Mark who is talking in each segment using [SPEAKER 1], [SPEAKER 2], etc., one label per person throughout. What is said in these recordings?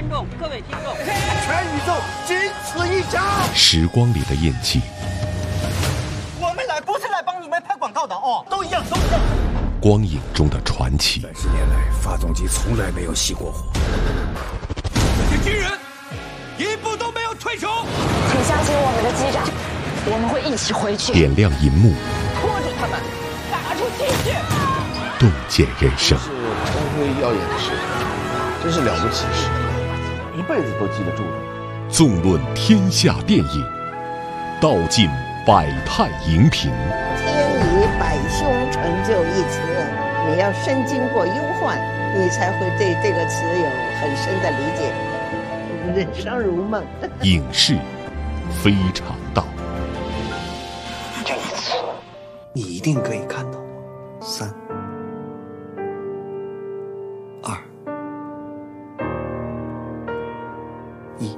[SPEAKER 1] 观众、各位听众，
[SPEAKER 2] 全宇宙仅此一家。
[SPEAKER 3] 时光里的印记，
[SPEAKER 2] 我们来不是来帮你们拍广告的哦，都一样，都一样。
[SPEAKER 3] 光影中的传奇。
[SPEAKER 4] 30年来，发动机从来没有熄过火。
[SPEAKER 5] 这些军人一步都没有退出。
[SPEAKER 6] 请相信我们的机长，我们会一起回去。
[SPEAKER 3] 点亮银幕，
[SPEAKER 6] 拖住他们，打出精血，
[SPEAKER 3] 洞见人生。
[SPEAKER 7] 是光辉耀眼的事，真是了不起的事，一辈子都记得住的。
[SPEAKER 3] 纵论天下电影，道尽百态荧屏。
[SPEAKER 8] 天以百凶成就一词，你要深经过忧患，你才会对这个词有很深的理解。人生如梦，
[SPEAKER 3] 影视非常道。
[SPEAKER 8] 这一次，
[SPEAKER 4] 你一定可以看到我。3、2、1。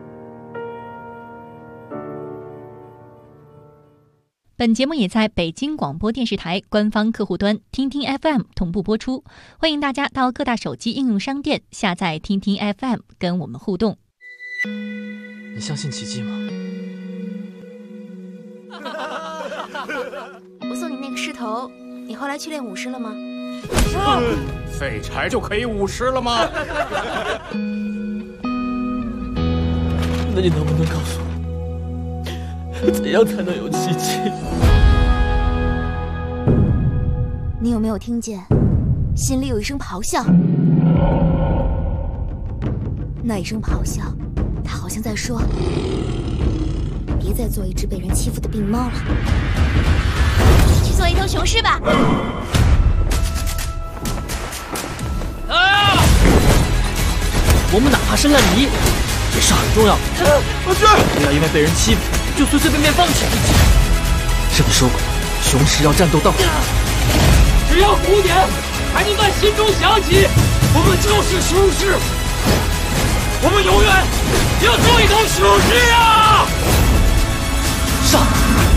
[SPEAKER 9] 本节目也在北京广播电视台官方客户端听听 FM 同步播出，欢迎大家到各大手机应用商店下载听听 FM 跟我们互动。
[SPEAKER 10] 你相信奇迹吗？
[SPEAKER 11] 我送你那个狮头，你后来去练舞狮了吗？
[SPEAKER 5] 废柴就可以舞狮了吗？
[SPEAKER 10] 那你能不能告诉我，怎样才能有奇迹？
[SPEAKER 11] 你有没有听见，心里有一声咆哮？那一声咆哮，它好像在说：别再做一只被人欺负的病猫了，去做一头雄狮吧！
[SPEAKER 10] 啊！我们哪怕是烂泥，也是很重要。
[SPEAKER 4] 我去！
[SPEAKER 10] 不要因为被人欺负就随随便便放弃。是不是说过，雄狮要战斗到底？
[SPEAKER 5] 只要鼓点还能在心中响起，我们就是雄狮。我们永远要做一头雄狮啊！
[SPEAKER 10] 上！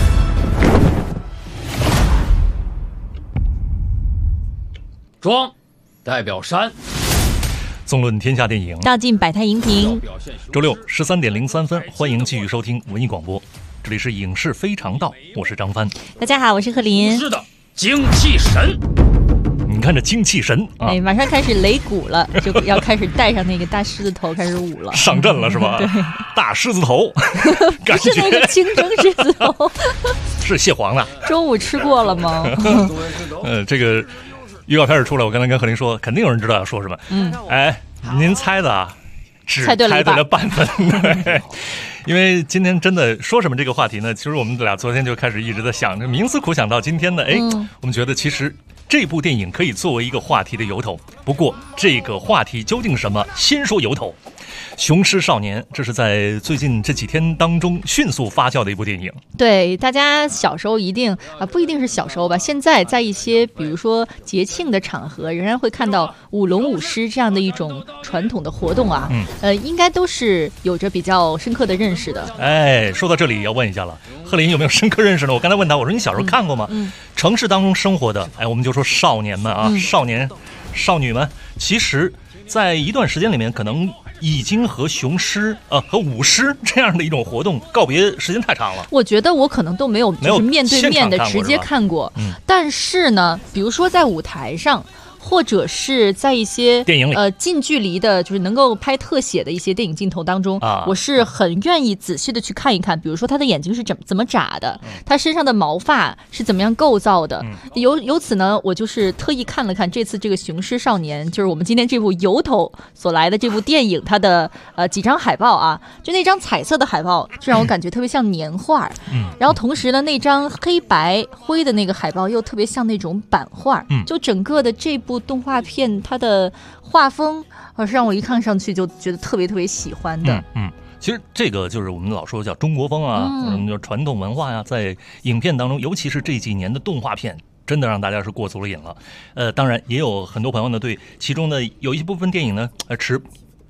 [SPEAKER 5] 庄代表山。
[SPEAKER 12] 纵论天下电影，
[SPEAKER 9] 道尽百态荧屏。
[SPEAKER 12] 周六13点03分，欢迎继续收听文艺广播，这里是影视非常道，我是张帆。
[SPEAKER 9] 大家好，我是贺林。
[SPEAKER 5] 是的，精气神。
[SPEAKER 12] 你看这精气神啊！
[SPEAKER 9] 马上开始擂鼓了，就要开始戴上那个大狮子头开始舞了，
[SPEAKER 12] 上阵了是吧？对，大狮子头，
[SPEAKER 9] 不是那个清蒸狮子头，
[SPEAKER 12] 是蟹黄的。
[SPEAKER 9] 中午吃过了吗？
[SPEAKER 12] 这个预告片出来，我刚才跟贺林说，肯定有人知道要说什么。哎，您猜的啊，只猜对了半分。对，因为今天真的说什么这个话题呢？其实我们俩昨天就开始一直在想，冥思苦想到今天呢，我们觉得其实这部电影可以作为一个话题的由头。不过这个话题究竟什么？先说由头。雄狮少年，这是在最近这几天当中迅速发酵的一部电影。
[SPEAKER 9] 对，大家小时候一定不一定是小时候吧，现在在一些比如说节庆的场合，仍然会看到舞龙舞狮这样的一种传统的活动啊。应该都是有着比较深刻的认识的。
[SPEAKER 12] 哎，说到这里要问一下了，贺林有没有深刻认识呢？我刚才问他，我说你小时候看过吗？城市当中生活的，我们就说少年们啊，少年少女们，其实在一段时间里面可能已经和雄狮和舞狮这样的一种活动告别时间太长了。
[SPEAKER 9] 我觉得我可能都没有就是面对面的直接看过，但是呢，比如说在舞台上，或者是在一些
[SPEAKER 12] 电影里
[SPEAKER 9] 近距离的，就是能够拍特写的一些电影镜头当中，我是很愿意仔细的去看一看，比如说他的眼睛是怎么眨的，他身上的毛发是怎么样构造的。由此呢，我就是特意看了看这次这个《雄狮少年》，就是我们今天这部由头所来的这部电影，它的几张海报啊，就那张彩色的海报，就让我感觉特别像年画。然后同时呢，那张黑白灰的那个海报又特别像那种版画。就整个的这部动画片它的画风是让我一看上去就觉得特别特别喜欢的。
[SPEAKER 12] 其实这个就是我们老说叫中国风啊，什么叫传统文化呀，在影片当中，尤其是这几年的动画片，真的让大家是过足了瘾了。当然也有很多朋友呢对其中的有一部分电影呢持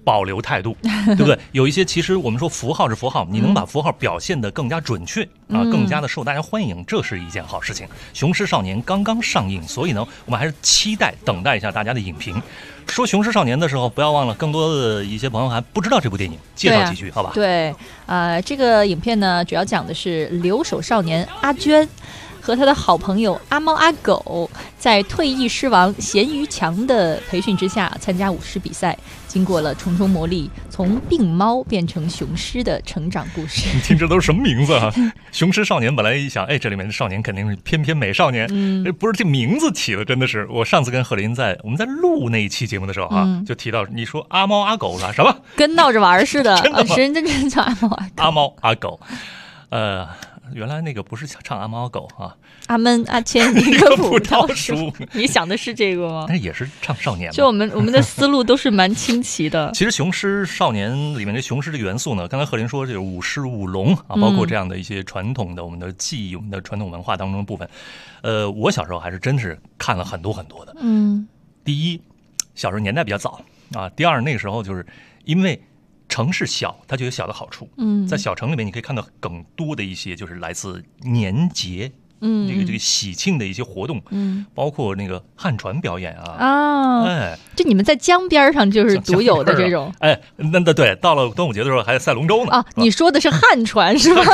[SPEAKER 12] 保留态度，对不对？有一些其实我们说符号是符号，你能把符号表现得更加准确啊，更加的受大家欢迎，这是一件好事情。《雄狮少年》刚刚上映，所以呢，我们还是期待等待一下大家的影评。说《雄狮少年》的时候，不要忘了更多的一些朋友还不知道这部电影，介绍几句，好吧？
[SPEAKER 9] 对，这个影片呢，主要讲的是留守少年阿娟和他的好朋友阿猫阿狗，在退役狮王咸鱼强的培训之下，参加舞狮比赛，经过了重重磨砺，从病猫变成雄狮的成长故事。
[SPEAKER 12] 你听这都是什么名字啊？雄狮少年，本来一想，这里面的少年肯定是翩翩美少年，不是这名字起的，真的是。我上次跟贺林我们在录那一期节目的时候就提到，你说阿猫阿狗了什么？
[SPEAKER 9] 跟闹着玩似的，
[SPEAKER 12] 真的吗？
[SPEAKER 9] 人真叫阿猫阿狗。
[SPEAKER 12] 阿猫阿狗，原来那个不是唱阿猫阿狗啊，
[SPEAKER 9] 阿闷阿谦一个葡萄
[SPEAKER 12] 树。
[SPEAKER 9] 你想的是这个吗？
[SPEAKER 12] 那也是唱少年嘛。
[SPEAKER 9] 就我们的思路都是蛮清奇的。
[SPEAKER 12] 其实《雄狮少年》里面这雄狮的元素呢，刚才贺林说这个舞狮舞龙啊，包括这样的一些传统的我们的记忆、我们的传统文化当中的部分。我小时候还是真是看了很多很多的。第一，小时候年代比较早啊；第二，那个时候就是因为城市小，它就有小的好处。在小城里面，你可以看到更多的一些就是来自年节，这个喜庆的一些活动，包括那个汉船表演
[SPEAKER 9] 就你们在江边上就是独有的这种。
[SPEAKER 12] 那对，到了端午节的时候还有赛龙舟呢。
[SPEAKER 9] 啊，你说的是汉船是吧？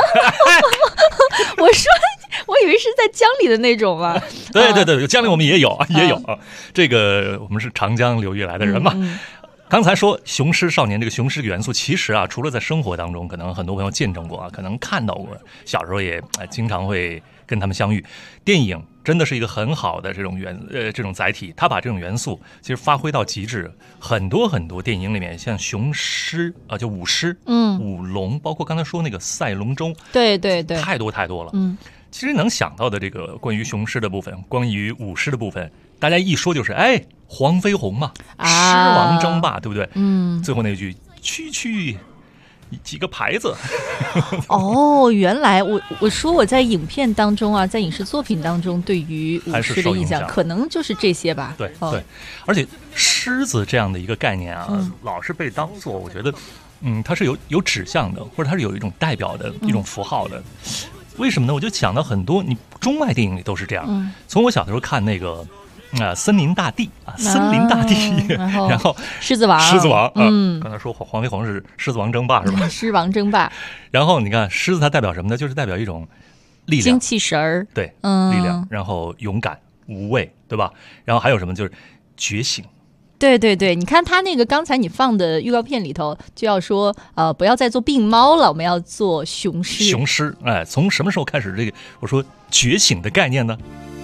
[SPEAKER 9] 我以为是在江里的那种嘛。
[SPEAKER 12] 对，江里我们也有啊。这个我们是长江流域来的人嘛。刚才说雄狮少年这个雄狮元素，其实除了在生活当中，可能很多朋友见证过可能看到过，小时候也经常会跟他们相遇。电影真的是一个很好的这种载体，它把这种元素其实发挥到极致。很多很多电影里面，像雄狮就舞狮，舞龙，包括刚才说那个赛龙舟，
[SPEAKER 9] 对，
[SPEAKER 12] 太多了。其实能想到的这个关于雄狮的部分，关于舞狮的部分，大家一说就是黄飞鸿嘛，狮王争霸，对不对？最后那句区区几个牌子。
[SPEAKER 9] 原来我说我在影片当中在影视作品当中对于舞狮的印象可能就是这些吧。
[SPEAKER 12] 对，而且狮子这样的一个概念老是被当作我觉得它是有指向的，或者它是有一种代表的一种符号的。为什么呢？我就想到很多中外电影里都是这样。从我小的时候看那个森林大地，然后
[SPEAKER 9] 狮子王，
[SPEAKER 12] 刚才说黄飞鸿是狮子王争霸是吧？
[SPEAKER 9] 狮王争霸。
[SPEAKER 12] 然后你看狮子它代表什么呢？就是代表一种力量、
[SPEAKER 9] 精气神儿，
[SPEAKER 12] 对，力量，然后勇敢、无畏，对吧？然后还有什么？就是觉醒。
[SPEAKER 9] 对，你看他那个刚才你放的预告片里头就要说不要再做病猫了，我们要做雄狮。
[SPEAKER 12] 雄狮，从什么时候开始这个我说觉醒的概念呢？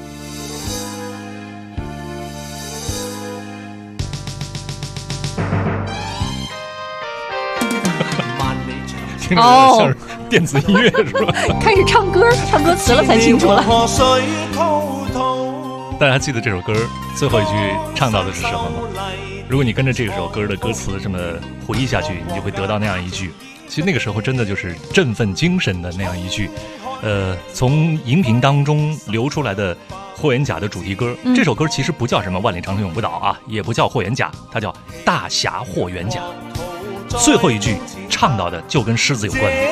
[SPEAKER 12] 听着像是电子音乐是吧？
[SPEAKER 9] 开始唱歌词了才清楚了。
[SPEAKER 12] 大家记得这首歌最后一句唱到的是什么吗？如果你跟着这首歌的歌词这么回忆下去，你就会得到那样一句，其实那个时候真的就是振奋精神的那样一句。从荧屏当中流出来的霍元甲的主题歌，这首歌其实不叫什么万里长城永不倒也不叫霍元甲，它叫大侠霍元甲。最后一句唱到的就跟狮子有关。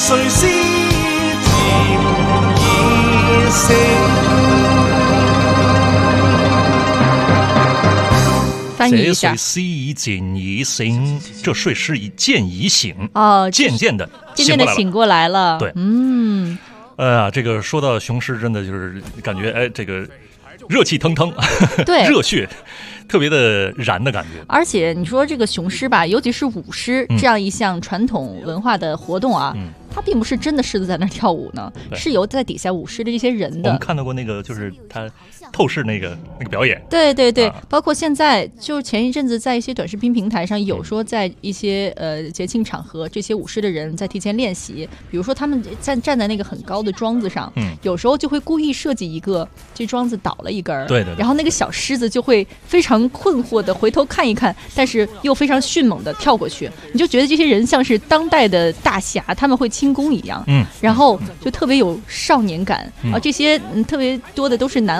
[SPEAKER 9] 翻译一下，
[SPEAKER 12] 这睡是渐已醒，这睡是渐已醒渐渐的
[SPEAKER 9] 醒过来了。
[SPEAKER 12] 对，这个说到雄狮，真的就是感觉这个热气腾腾，
[SPEAKER 9] 对，
[SPEAKER 12] 热血特别的燃的感觉。
[SPEAKER 9] 而且你说这个雄狮吧，尤其是舞狮这样一项传统文化的活动它并不是真的狮子在那跳舞呢，是由在底下舞狮的这些人的。
[SPEAKER 12] 我们看到过那个，就是他透视那个表演。
[SPEAKER 9] 对，包括现在就是前一阵子在一些短视频平台上有说，在一些节庆场合，这些舞狮的人在提前练习，比如说他们站在那个很高的桩子上，有时候就会故意设计一个这桩子倒了一根，
[SPEAKER 12] 对，
[SPEAKER 9] 然后那个小狮子就会非常困惑的回头看一看，但是又非常迅猛的跳过去，你就觉得这些人像是当代的大侠，他们会轻功一样，然后就特别有少年感这些特别多的都是男孩们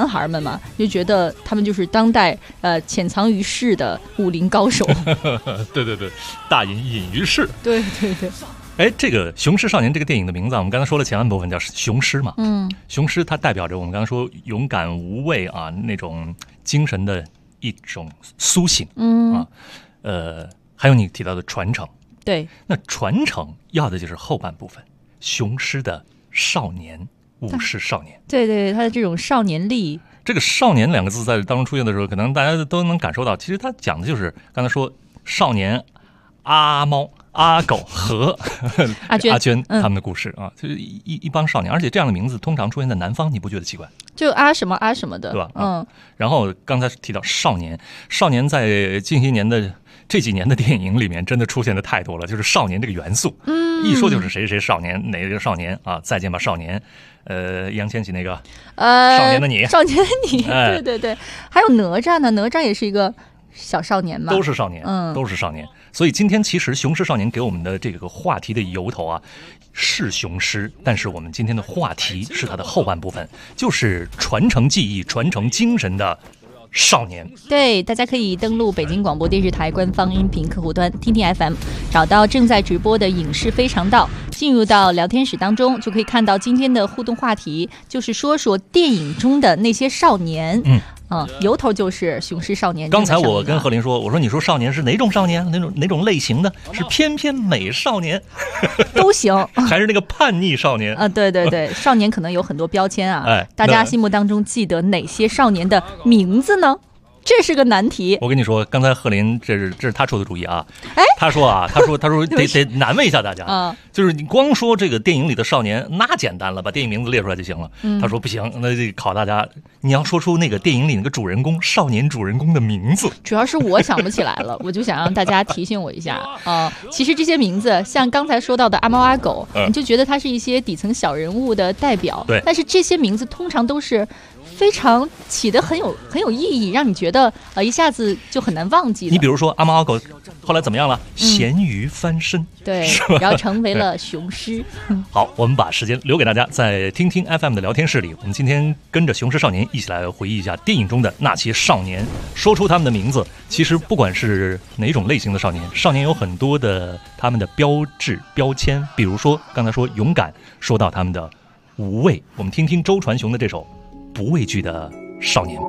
[SPEAKER 9] 嘛，就觉得他们就是当代潜藏于世的武林高手。
[SPEAKER 12] 对对对，大隐于世。
[SPEAKER 9] 对对对。
[SPEAKER 12] 哎，这个《雄狮少年》这个电影的名字，我们刚才说了前半部分叫雄狮嘛，雄狮它代表着我们刚才说勇敢无畏啊那种精神的一种苏醒，还有你提到的传承，
[SPEAKER 9] 对，
[SPEAKER 12] 那传承要的就是后半部分，雄狮的少年，武士少年，
[SPEAKER 9] 对对，他的这种少年力。
[SPEAKER 12] 这个少年两个字在当中出现的时候，可能大家都能感受到，其实他讲的就是刚才说少年阿猫。阿狗和阿娟他们的故事啊，就是一帮少年，而且这样的名字通常出现在南方，你不觉得奇怪？
[SPEAKER 9] 就阿什么阿什么的，
[SPEAKER 12] 对吧？然后刚才提到少年在近些年的这几年的电影里面真的出现的太多了，就是少年这个元素，一说就是谁少年，哪个少年啊？再见吧少年，易烊千玺那个少年的你，对对对，还有哪吒呢？哪吒也是一个小少年嘛， 都是少年，都是少年。所以今天其实《雄狮少年》给我们的这个话题的由头啊，是雄狮，但是我们今天的话题是它的后半部分，就是传承技艺、传承精神的少年。
[SPEAKER 9] 对，大家可以登录北京广播电视台官方音频客户端听听 FM， 找到正在直播的影视非常道，进入到聊天室当中，就可以看到今天的互动话题，就是说说电影中的那些少年。由头就是雄狮少年。
[SPEAKER 12] 刚才我跟何林说，我说你说少年是哪种少年？哪种类型的？是翩翩美少年
[SPEAKER 9] 都行，
[SPEAKER 12] 还是那个叛逆少年
[SPEAKER 9] 啊？对对对，少年可能有很多标签啊。大家心目当中记得哪些少年的名字呢？这是个难题。
[SPEAKER 12] 我跟你说，刚才贺林这是他出的主意啊。他说得难为一下大家就是你光说这个电影里的少年那简单了，把电影名字列出来就行了。他说不行，那就考大家，你要说出那个电影里那个主人公少年主人公的名字。
[SPEAKER 9] 主要是我想不起来了，我就想让大家提醒我一下其实这些名字像刚才说到的阿猫阿狗，你就觉得它是一些底层小人物的代表。
[SPEAKER 12] 对，
[SPEAKER 9] 但是这些名字通常都是非常起得很有意义，让你觉得一下子就很难忘记。
[SPEAKER 12] 你比如说阿猫阿狗后来怎么样了？咸鱼翻身，
[SPEAKER 9] 对，然后成为了雄狮。
[SPEAKER 12] 好，我们把时间留给大家，在听听 FM 的聊天室里，我们今天跟着雄狮少年一起来回忆一下电影中的那些少年，说出他们的名字。其实不管是哪种类型的少年，少年有很多的他们的标志标签，比如说刚才说勇敢，说到他们的无畏，我们听听周传雄的这首不畏惧的少年。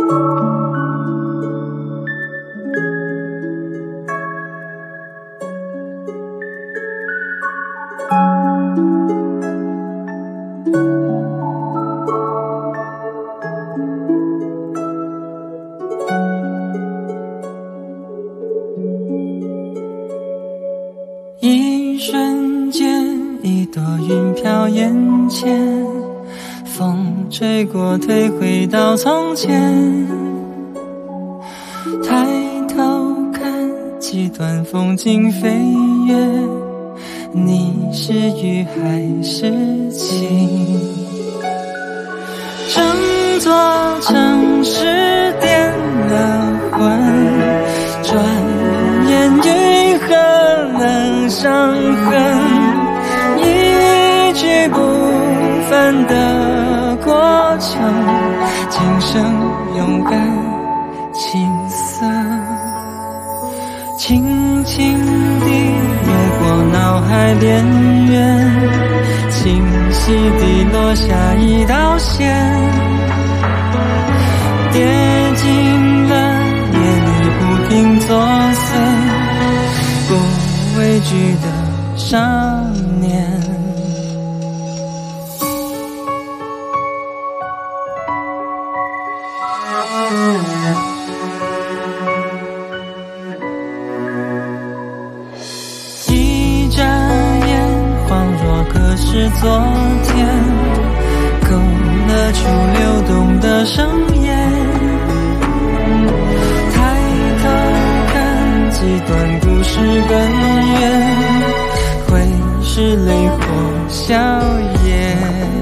[SPEAKER 1] 一瞬间，一朵云飘眼前，风吹过，退回到从前。抬头看，几段风景飞跃，你是雨还是晴？整座城市颠了魂，转眼愈合了伤痕，一去不返的过程，今生勇敢青涩，轻轻地越过脑海边缘，清晰地落下一道线，跌进了夜里不停作祟，不畏惧的少年。一眨眼，恍若隔世昨天，勾勒出流动的声烟。抬头看，几段故事根源，会是泪或笑颜。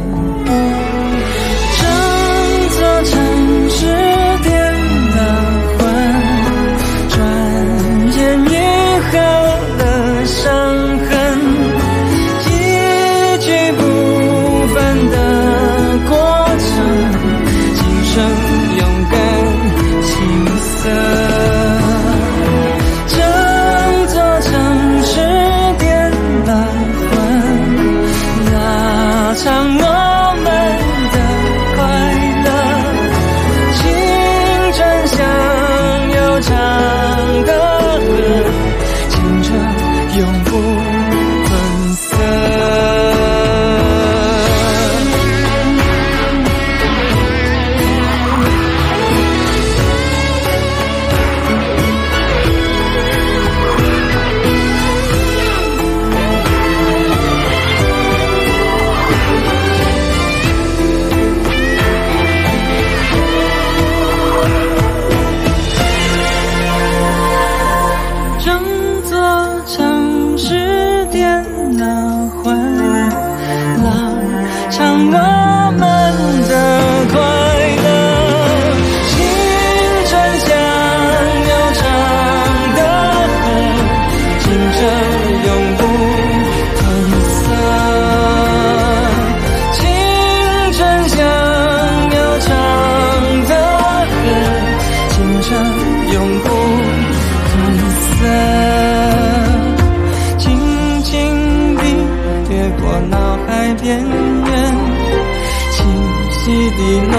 [SPEAKER 1] 整座城市颠了魂，转眼愈合了伤痕，一去不返的过程，今生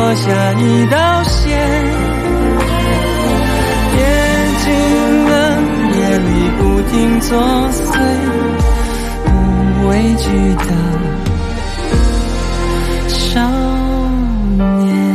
[SPEAKER 1] 落下一道线，眼睛冷，夜里不停作祟，不畏惧的少年。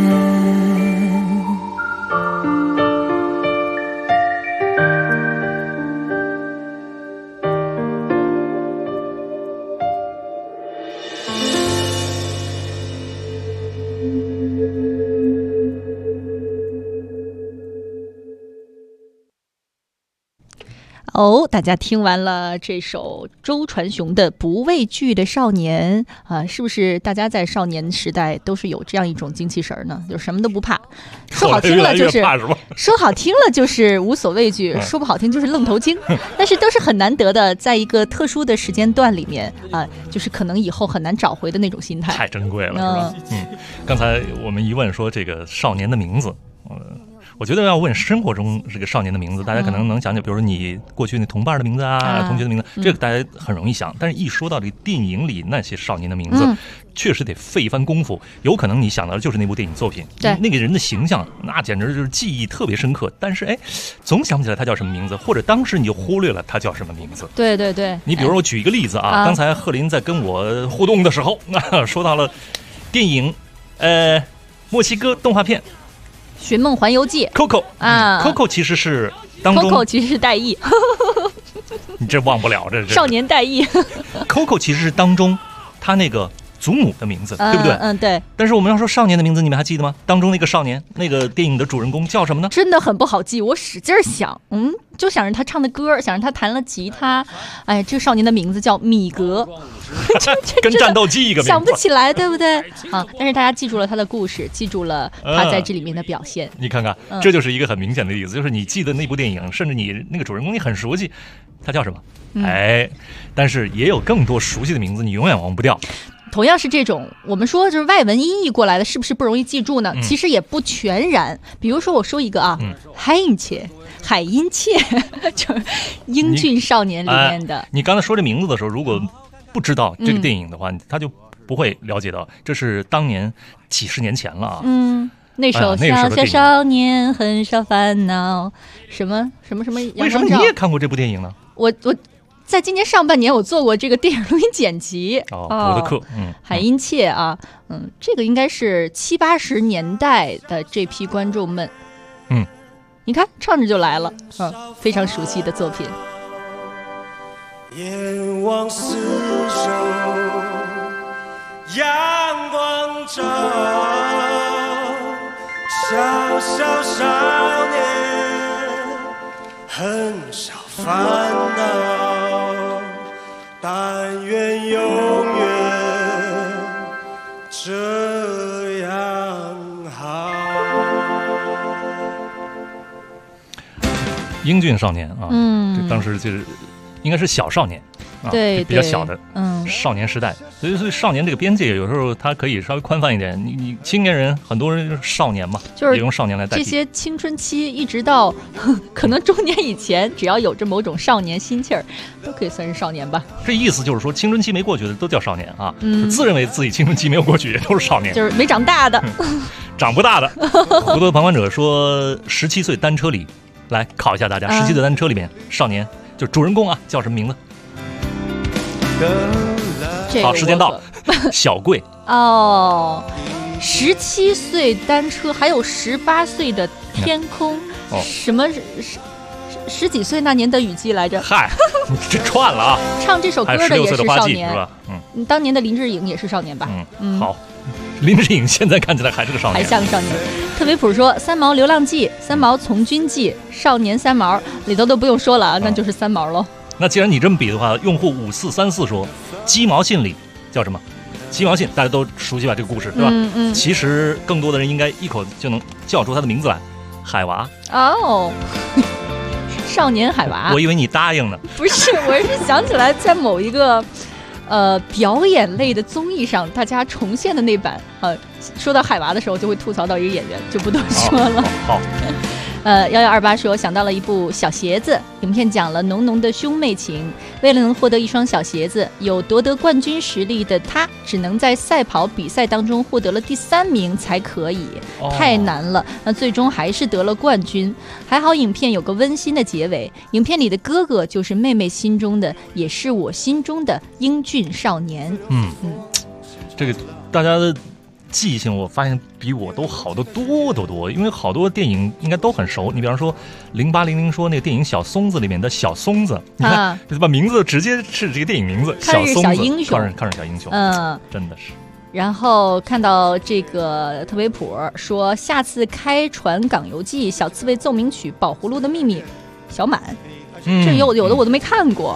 [SPEAKER 9] 大家听完了这首周传雄的《不畏惧的少年》啊，是不是大家在少年时代都是有这样一种精气神呢？就什么都不怕，说好听了就是说好听了就是无所畏惧，说不好听就是愣头青，但是都是很难得的，在一个特殊的时间段里面啊，就是可能以后很难找回的那种心态，
[SPEAKER 12] 太珍贵了，是吧？刚才我们一问说这个少年的名字，我觉得要问生活中这个少年的名字，大家可能能想起，比如说你过去那同伴的名字啊，同学的名字，这个大家很容易想。但是一说到这个电影里那些少年的名字，确实得费一番功夫。有可能你想到的就是那部电影作品，
[SPEAKER 9] 对
[SPEAKER 12] 那个人的形象，那简直就是记忆特别深刻。但是总想不起来他叫什么名字，或者当时你就忽略了他叫什么名字。
[SPEAKER 9] 对对对。
[SPEAKER 12] 你比如说我举一个例子啊，刚才贺林在跟我互动的时候，说到了电影，墨西哥动画片。
[SPEAKER 9] 《寻梦环游记》
[SPEAKER 12] Coco 啊，Coco 其实是当中
[SPEAKER 9] Coco 其实是代译，
[SPEAKER 12] 你这忘不了这
[SPEAKER 9] 少年代译。
[SPEAKER 12] Coco 其实是当中他那个祖母的名字，对不对？
[SPEAKER 9] 对。
[SPEAKER 12] 但是我们要说少年的名字，你们还记得吗？当中那个少年，那个电影的主人公叫什么呢？
[SPEAKER 9] 真的很不好记，我使劲想，就想着他唱的歌，想着他弹了吉他，哎，这个少年的名字叫米格，
[SPEAKER 12] 跟战斗机一个名字，
[SPEAKER 9] 想不起来，对不对？啊！但是大家记住了他的故事，记住了他在这里面的表现。
[SPEAKER 12] 你看看，这就是一个很明显的例子，就是你记得那部电影，甚至你那个主人公你很熟悉，他叫什么？但是也有更多熟悉的名字，你永远忘不掉。
[SPEAKER 9] 同样是这种，我们说就是外文音译过来的，是不是不容易记住呢？其实也不全然。比如说我说一个啊，海因切，就是英俊少年里面的。
[SPEAKER 12] 你刚才说这名字的时候，如果不知道这个电影的话，他就不会了解到，这是当年几十年前了啊。
[SPEAKER 9] 那首小小少年很少烦恼，什么。
[SPEAKER 12] 为什么你也看过这部电影呢？
[SPEAKER 9] 我在今年上半年我做过这个电影录音剪辑
[SPEAKER 12] 我的课，
[SPEAKER 9] 海因切啊，这个应该是70、80年代的这批观众们，你看唱着就来了，非常熟悉的作品。
[SPEAKER 1] 眼望四周，阳光照，小小少年很少烦恼，但愿永远这样好。
[SPEAKER 12] 英俊少年啊，这当时就是应该是小少年啊，
[SPEAKER 9] 对，
[SPEAKER 12] 比较小的少年时代，所以少年这个边界有时候它可以稍微宽泛一点。你青年人很多人就是少年嘛，
[SPEAKER 9] 就是
[SPEAKER 12] 也用少年来代替。
[SPEAKER 9] 这些青春期一直到可能中年以前，只要有着某种少年心气儿，都可以算是少年吧。
[SPEAKER 12] 这意思就是说，青春期没过去的都叫少年啊，自认为自己青春期没有过去也都是少年，
[SPEAKER 9] 就是没长大的，
[SPEAKER 12] 长不大的。糊涂的旁观者说，17岁单车里，来考一下大家，17岁单车里面少年就主人公啊，叫什么名字？好，时间到。小贵
[SPEAKER 9] 哦，17岁单车，还有18岁的天空，什么十几岁那年的雨季来着？
[SPEAKER 12] 嗨，这串了啊！
[SPEAKER 9] 唱这首歌的也是少年，
[SPEAKER 12] 是吧？
[SPEAKER 9] 当年的林志颖也是少年吧？
[SPEAKER 12] 好，林志颖现在看起来还是个少年，
[SPEAKER 9] 还像少年。特别普说三毛流浪记、三毛从军记、少年三毛里头都不用说了啊，那就是三毛喽。
[SPEAKER 12] 那既然你这么比的话，用户5434说鸡毛信里叫什么？鸡毛信大家都熟悉吧？这个故事对吧？其实更多的人应该一口就能叫出他的名字来，海娃。
[SPEAKER 9] 哦，少年海娃。
[SPEAKER 12] 我以为你答应呢。
[SPEAKER 9] 不是，我是想起来在某一个表演类的综艺上，大家重现的那版说到海娃的时候，就会吐槽到一个演员，就不多说了。
[SPEAKER 12] 好。
[SPEAKER 9] 1128说想到了一部小鞋子，影片讲了浓浓的兄妹情。为了能获得一双小鞋子，有夺得冠军实力的他只能在赛跑比赛当中获得了第3名才可以，太难了。那最终还是得了冠军。还好影片有个温馨的结尾，影片里的哥哥就是妹妹心中的，也是我心中的英俊少年。
[SPEAKER 12] 这个大家的记性我发现比我都好得多，因为好多电影应该都很熟。你比方说0800说那个电影小松子里面的小松子，你看这把名字直接是这个电影名字，
[SPEAKER 9] 抗日小英雄，
[SPEAKER 12] 抗日小英雄，真的是。
[SPEAKER 9] 然后看到这个特别谱说下次开船港游记小刺猬奏鸣曲宝葫芦的秘密小满，这有的我都没看过。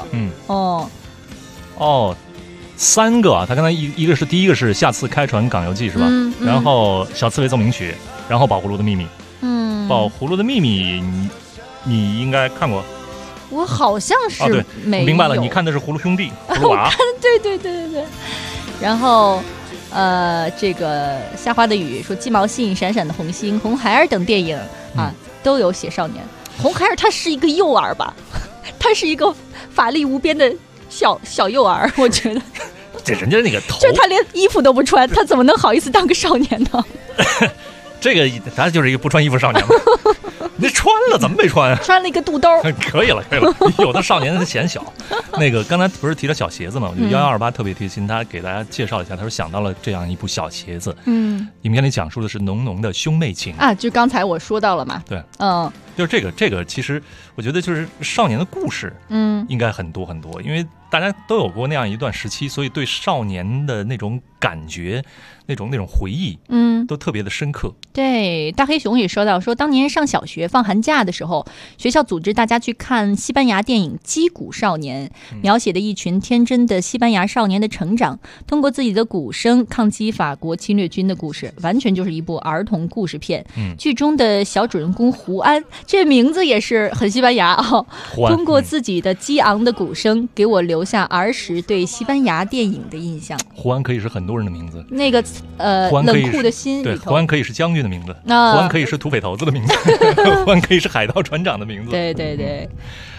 [SPEAKER 12] 3个啊，他刚才一个是第一个是下次开船港游记是吧？然后小刺猬奏鸣曲，然后宝葫芦的秘密。宝葫芦的秘密你应该看过。
[SPEAKER 9] 我好像是没有。
[SPEAKER 12] 我明白了，你看的是葫芦兄弟，葫芦娃。
[SPEAKER 9] 对。然后这个夏花的雨说鸡毛信、闪闪的红星、红孩儿等电影都有写少年。红孩儿他是一个幼儿吧？他是一个法力无边的小幼儿，我觉得。
[SPEAKER 12] 这人家那个头，
[SPEAKER 9] 就他连衣服都不穿，他怎么能好意思当个少年呢？
[SPEAKER 12] 这个他就是一个不穿衣服少年嘛。你穿了怎么没穿啊？
[SPEAKER 9] 穿了一个肚兜。
[SPEAKER 12] 可以了。有的少年他显小。那个刚才不是提了小鞋子嘛？我觉得1128特别贴心，他给大家介绍一下，他说想到了这样一部小鞋子。影片里讲述的是浓浓的兄妹情
[SPEAKER 9] 啊，就刚才我说到了嘛。
[SPEAKER 12] 对，就是这个，其实我觉得就是少年的故事，应该很多很多，因为大家都有过那样一段时期，所以对少年的那种感觉，那种回忆，都特别的深刻。
[SPEAKER 9] 对，大黑熊也说到，说当年上小学放寒假的时候，学校组织大家去看西班牙电影《击鼓少年》，描写的一群天真的西班牙少年的成长，通过自己的鼓声抗击法国侵略军的故事，完全就是一部儿童故事片。剧中的小主人公胡安，这名字也是很西班牙通过自己的激昂的鼓声，给我留下儿时对西班牙电影的印象。
[SPEAKER 12] 胡安可以是很多人的名字，
[SPEAKER 9] 那个冷酷的心里头，
[SPEAKER 12] 胡安可以是将军的名字，胡安可以是土匪头子的名字，胡安可以是海盗船长的名字。
[SPEAKER 9] 对。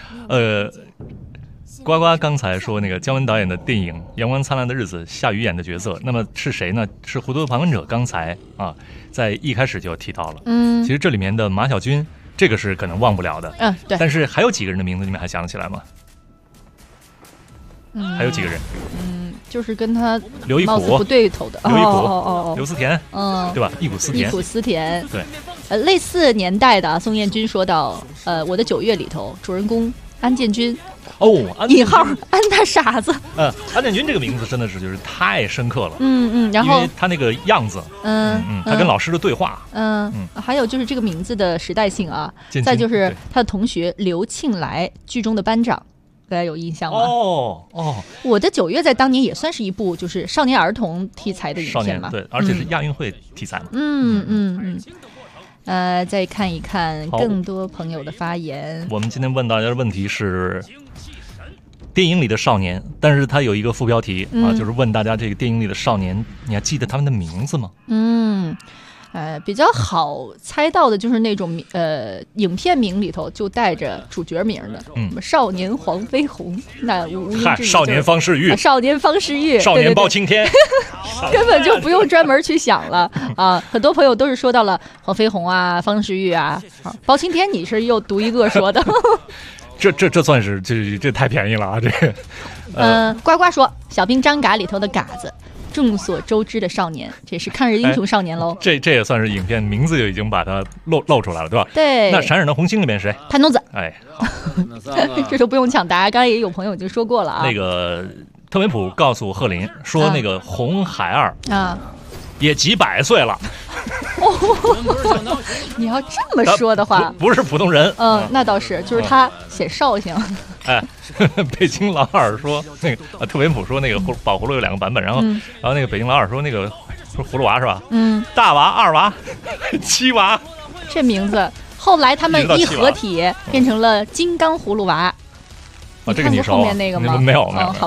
[SPEAKER 12] 呱呱刚才说那个姜文导演的电影《阳光灿烂的日子》，夏雨演的角色，那么是谁呢？是糊涂的旁观者。刚才在一开始就提到了。其实这里面的马小军，这个是可能忘不了的。
[SPEAKER 9] 对。
[SPEAKER 12] 但是还有几个人的名字你们还想得起来吗？还有几个人？
[SPEAKER 9] 就是跟他
[SPEAKER 12] 刘一虎
[SPEAKER 9] 不对头的，
[SPEAKER 12] 刘一虎、刘思田，对吧？忆苦思田，对。
[SPEAKER 9] 类似年代的宋彦军说到，我的9月里头，主人公安建军。引号安大傻子。
[SPEAKER 12] 安建军这个名字真的是就是太深刻了。
[SPEAKER 9] 然后
[SPEAKER 12] 因为他那个样子，他跟老师的对话，
[SPEAKER 9] 还有就是这个名字的时代性啊，再就是他的同学刘庆来，剧中的班长。大家有印象吗？我的9月在当年也算是一部就是少年儿童题材的影片嘛，
[SPEAKER 12] 对，而且是亚运会题材嘛。
[SPEAKER 9] 再看一看更多朋友的发言。
[SPEAKER 12] 我们今天问大家的问题是电影里的少年，但是他有一个副标题就是问大家这个电影里的少年，你还记得他们的名字吗？
[SPEAKER 9] 比较好猜到的就是那种影片名里头就带着主角名的，什么少年黄飞鸿，那无庸置疑、
[SPEAKER 12] 少年方世玉，
[SPEAKER 9] 少年方世玉，
[SPEAKER 12] 少年包青天，
[SPEAKER 9] 根本就不用专门去想了啊！很多朋友都是说到了黄飞鸿啊、方世玉啊，包青天你是又独一个说的。
[SPEAKER 12] 这算是这太便宜了啊！这个
[SPEAKER 9] 呱呱说小兵张嘎里头的嘎子。众所周知的少年，这是抗日英雄少年喽。
[SPEAKER 12] 这也算是影片名字就已经把它露出来了，对吧？
[SPEAKER 9] 对。
[SPEAKER 12] 那闪闪的红星里面谁？
[SPEAKER 9] 潘冬子。
[SPEAKER 12] 这
[SPEAKER 9] 都不用抢答，刚才也有朋友已经说过了啊。
[SPEAKER 12] 那个特维普告诉贺林说，那个红孩儿也几百岁了。
[SPEAKER 9] 你要这么说的话，
[SPEAKER 12] 不是普通人。
[SPEAKER 9] 那倒是，就是他显绍兴。
[SPEAKER 12] 北京老二说那个特维普说那个宝葫芦有2个版本，然后那个北京老二说那个说葫芦娃是吧？大娃、二娃、七娃，
[SPEAKER 9] 这名字后来他们一合体变成了金刚葫芦娃。
[SPEAKER 12] 这个你熟？
[SPEAKER 9] 后面那个吗？
[SPEAKER 12] 没有。
[SPEAKER 9] 好吧，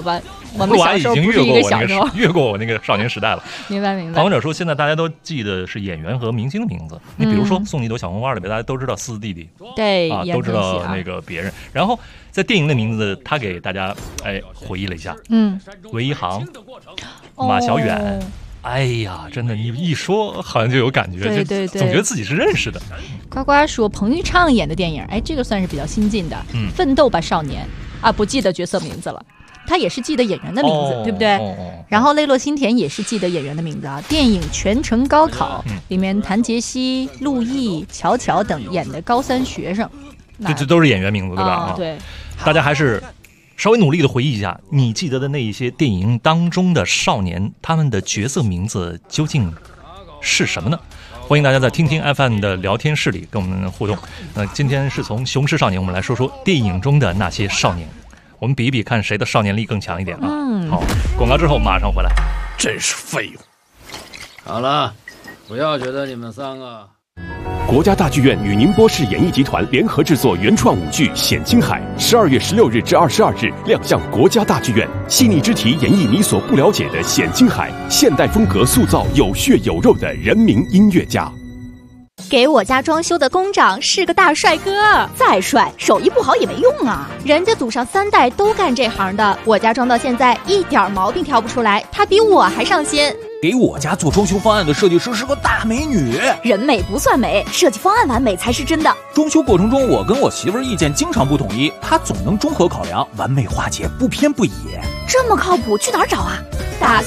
[SPEAKER 9] 我们小时候不是一个小时候，
[SPEAKER 12] 越过我那个少年时代了。
[SPEAKER 9] 明白明白。
[SPEAKER 12] 旁观者说，现在大家都记得是演员和明星的名字。你比如说《送你一朵小红花》里边，大家都知道四弟弟，
[SPEAKER 9] 对
[SPEAKER 12] 啊，都知道那个别人。然后在电影的名字，他给大家回忆了一下，韦一航、马小远。哎呀，真的，你一说好像就有感觉，
[SPEAKER 9] 对，
[SPEAKER 12] 总觉得自己是认识的。
[SPEAKER 9] 呱呱说彭昱畅演的电影，这个算是比较新进的，奋斗吧少年啊，不记得角色名字了，他也是记得演员的名字，对不对？然后泪落心田也是记得演员的名字啊。电影《全城高考》里面谭杰希、陆毅、乔乔等演的高三学生，
[SPEAKER 12] 这都是演员名字，对吧？
[SPEAKER 9] 对，
[SPEAKER 12] 大家还是稍微努力的回忆一下，你记得的那一些电影当中的少年，他们的角色名字究竟是什么呢？欢迎大家在听听 FM 的聊天室里跟我们互动。今天是从雄狮少年，我们来说说电影中的那些少年，我们比一比看谁的少年力更强一点啊。好，广告之后马上回来。
[SPEAKER 13] 真是废物。
[SPEAKER 14] 好了，不要觉得你们三个。
[SPEAKER 3] 国家大剧院与宁波市演艺集团联合制作原创舞剧《显青海》，12月16日至22日亮相国家大剧院，细腻之题演绎你所不了解的显青海，现代风格塑造有血有肉的人民音乐家。
[SPEAKER 11] 给我家装修的工长是个大帅哥，再帅手艺不好也没用啊，人家祖上3代都干这行的，我家装到现在一点毛病挑不出来，他比我还上心。
[SPEAKER 15] 给我家做装修方案的设计师是个大美女，
[SPEAKER 11] 人美不算美，设计方案完美才是真的。
[SPEAKER 15] 装修过程中，我跟我媳妇儿意见经常不统一，她总能综合考量，完美化解，不偏不倚。
[SPEAKER 11] 这么靠谱，去哪儿找啊？打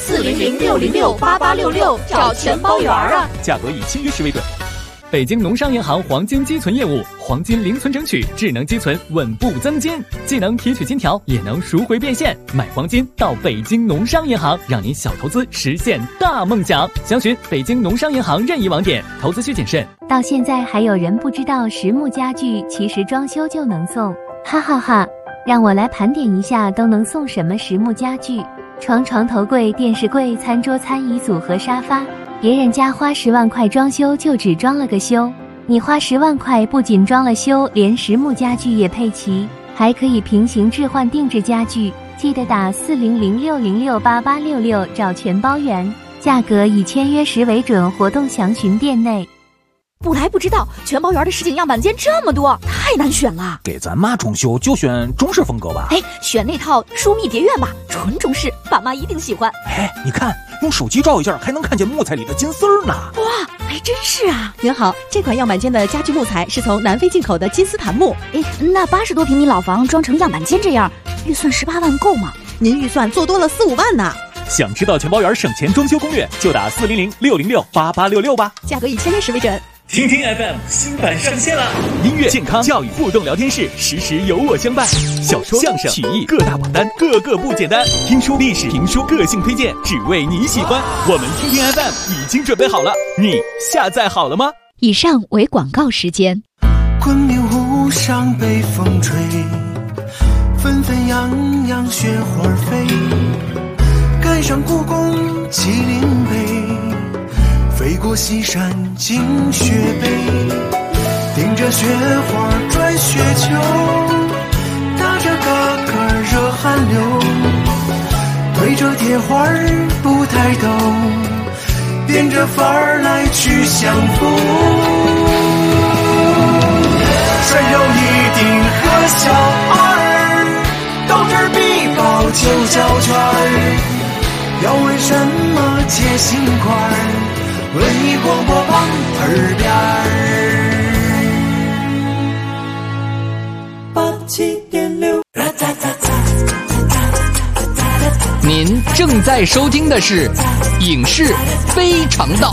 [SPEAKER 11] 400-606-8866，找全包圆啊！
[SPEAKER 16] 价格以签约时为准。北京农商银行黄金积存业务，黄金零存整取，智能积存，稳步增金，既能提取金条，也能赎回变现。买黄金到北京农商银行，让您小投资实现大梦想。详询北京农商银行任意网点，投资需谨慎。
[SPEAKER 17] 到现在还有人不知道实木家具其实装修就能送，哈哈哈！让我来盘点一下都能送什么实木家具：床、头柜、电视柜、餐桌、餐椅组和沙发。别人家花10万块装修就只装了个修，你花10万块不仅装了修，连实木家具也配齐，还可以平行置换定制家具。记得打400-606-8866找全包圆，价格以签约时为准，活动详询店内。
[SPEAKER 11] 不来不知道，全包圆的实景样板间这么多，太难选了。
[SPEAKER 15] 给咱妈装修就选中式风格吧。
[SPEAKER 11] 选那套疏密蝶院吧，纯中式，爸妈一定喜欢。
[SPEAKER 15] 你看，用手机照一下，还能看见木材里的金丝儿呢。
[SPEAKER 11] 哇，还真是啊！
[SPEAKER 18] 您好，这款样板间的家具木材是从南非进口的金丝檀木。
[SPEAKER 11] 那80多平米老房装成样板间这样，预算18万够吗？
[SPEAKER 18] 您预算做多了4-5万呢。
[SPEAKER 16] 想知道全包圆省钱装修攻略，就打400-606-8866吧。
[SPEAKER 18] 价格以签约时为准。
[SPEAKER 16] 听听 FM 新版上线了，音乐、健康、教育、互动聊天室，时时有我相伴。小说、相声、曲艺各大榜单，个个不简单。听书、历史、评书，个性推荐，只为你喜欢。我们听听 FM 已经准备好了，你下载好了吗？
[SPEAKER 11] 以上为广告时间。
[SPEAKER 1] 昆明湖上北风吹，纷纷扬扬雪花飞，赶上故宫麒麟碑，飞过西山进雪北，顶着雪花转雪球，打着嘎嘎热汗流，对着铁花不抬头，变着法儿来去相逢。山有一定和小二，斗智必报9小圈，要问什么切心块，文艺广播旁耳边87.6。
[SPEAKER 19] 您正在收听的是影视非常道。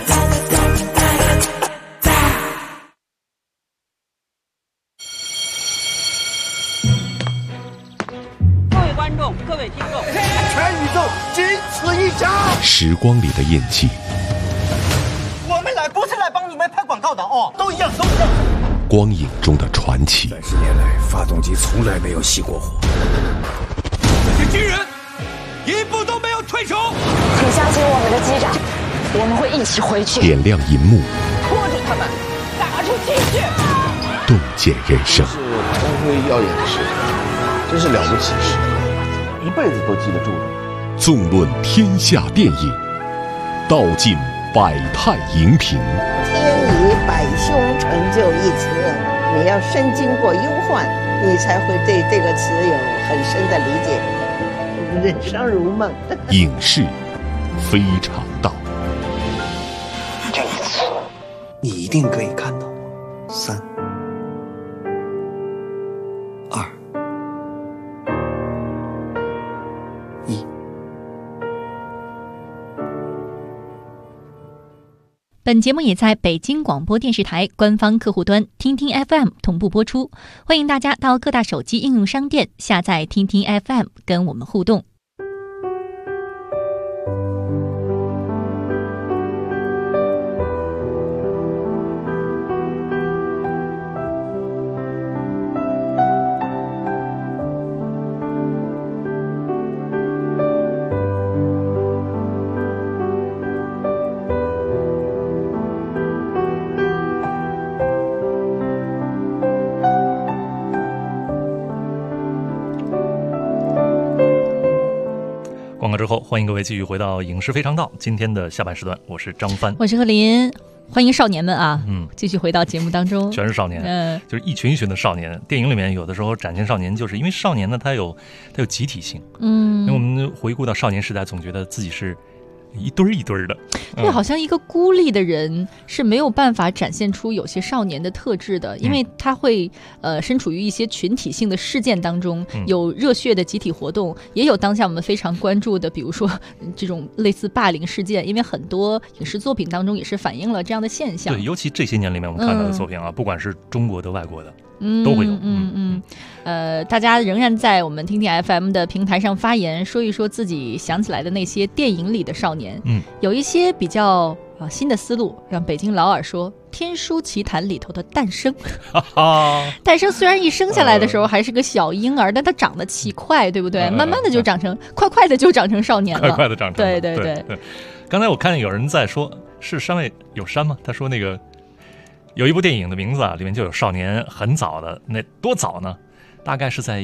[SPEAKER 2] 各位观众，各位听众，
[SPEAKER 20] 全宇宙仅此一家。
[SPEAKER 3] 时光里的印记，
[SPEAKER 2] 我们来不是来帮你们拍广告的哦，都一样。
[SPEAKER 3] 光影中的传奇。
[SPEAKER 20] 30年来，发动机从来没有熄过火。
[SPEAKER 5] 这些军人一步都没有退出。
[SPEAKER 6] 请相信我们的机长，我们会一起回去。
[SPEAKER 3] 点亮银幕，
[SPEAKER 6] 拖住他们，打出气势，
[SPEAKER 3] 洞见人生。
[SPEAKER 7] 是光辉耀眼的事，真是了不起的事。 一辈子都记得住的。
[SPEAKER 3] 纵论天下电影，道尽百态荧屏。
[SPEAKER 8] 天以百凶成就一词，你要深经过忧患，你才会对这个词有很深的理解。人生如梦，
[SPEAKER 3] 影视非常道。
[SPEAKER 4] 这一次，你一定可以看到我。3、2、1。
[SPEAKER 11] 本节目也在北京广播电视台官方客户端听听 FM 同步播出，欢迎大家到各大手机应用商店下载听听 FM 跟我们互动。
[SPEAKER 12] 广告之后，欢迎各位继续回到影视非常道。今天的下半时段，我是张帆，
[SPEAKER 9] 我是贺林，欢迎少年们啊！继续回到节目当中，
[SPEAKER 12] 全是少年，就是一群一群的少年。电影里面有的时候展现少年，就是因为少年呢，他有集体性。因为我们回顾到少年时代，总觉得自己是一堆一堆的，
[SPEAKER 9] 对，好像一个孤立的人是没有办法展现出有些少年的特质的，因为他会身处于一些群体性的事件当中，有热血的集体活动，也有当下我们非常关注的，比如说这种类似霸凌事件，因为很多影视作品当中也是反映了这样的现象。
[SPEAKER 12] 对，尤其这些年里面我们看到的作品啊，不管是中国的、外国的。都会有。
[SPEAKER 9] 大家仍然在我们听听 FM 的平台上发言，说一说自己想起来的那些电影里的少年。有一些比较新的思路，让北京老耳说《天书奇谭》里头的诞生。诞生虽然一生下来的时候还是个小婴儿，但他长得奇快，对不对？慢慢的就长成，快的就长成少年了，
[SPEAKER 12] 快的长成。
[SPEAKER 9] 对。
[SPEAKER 12] 刚才我看见有人在说，是山外有山吗？他说那个。有一部电影的名字啊，里面就有少年，很早的，那多早呢？大概是在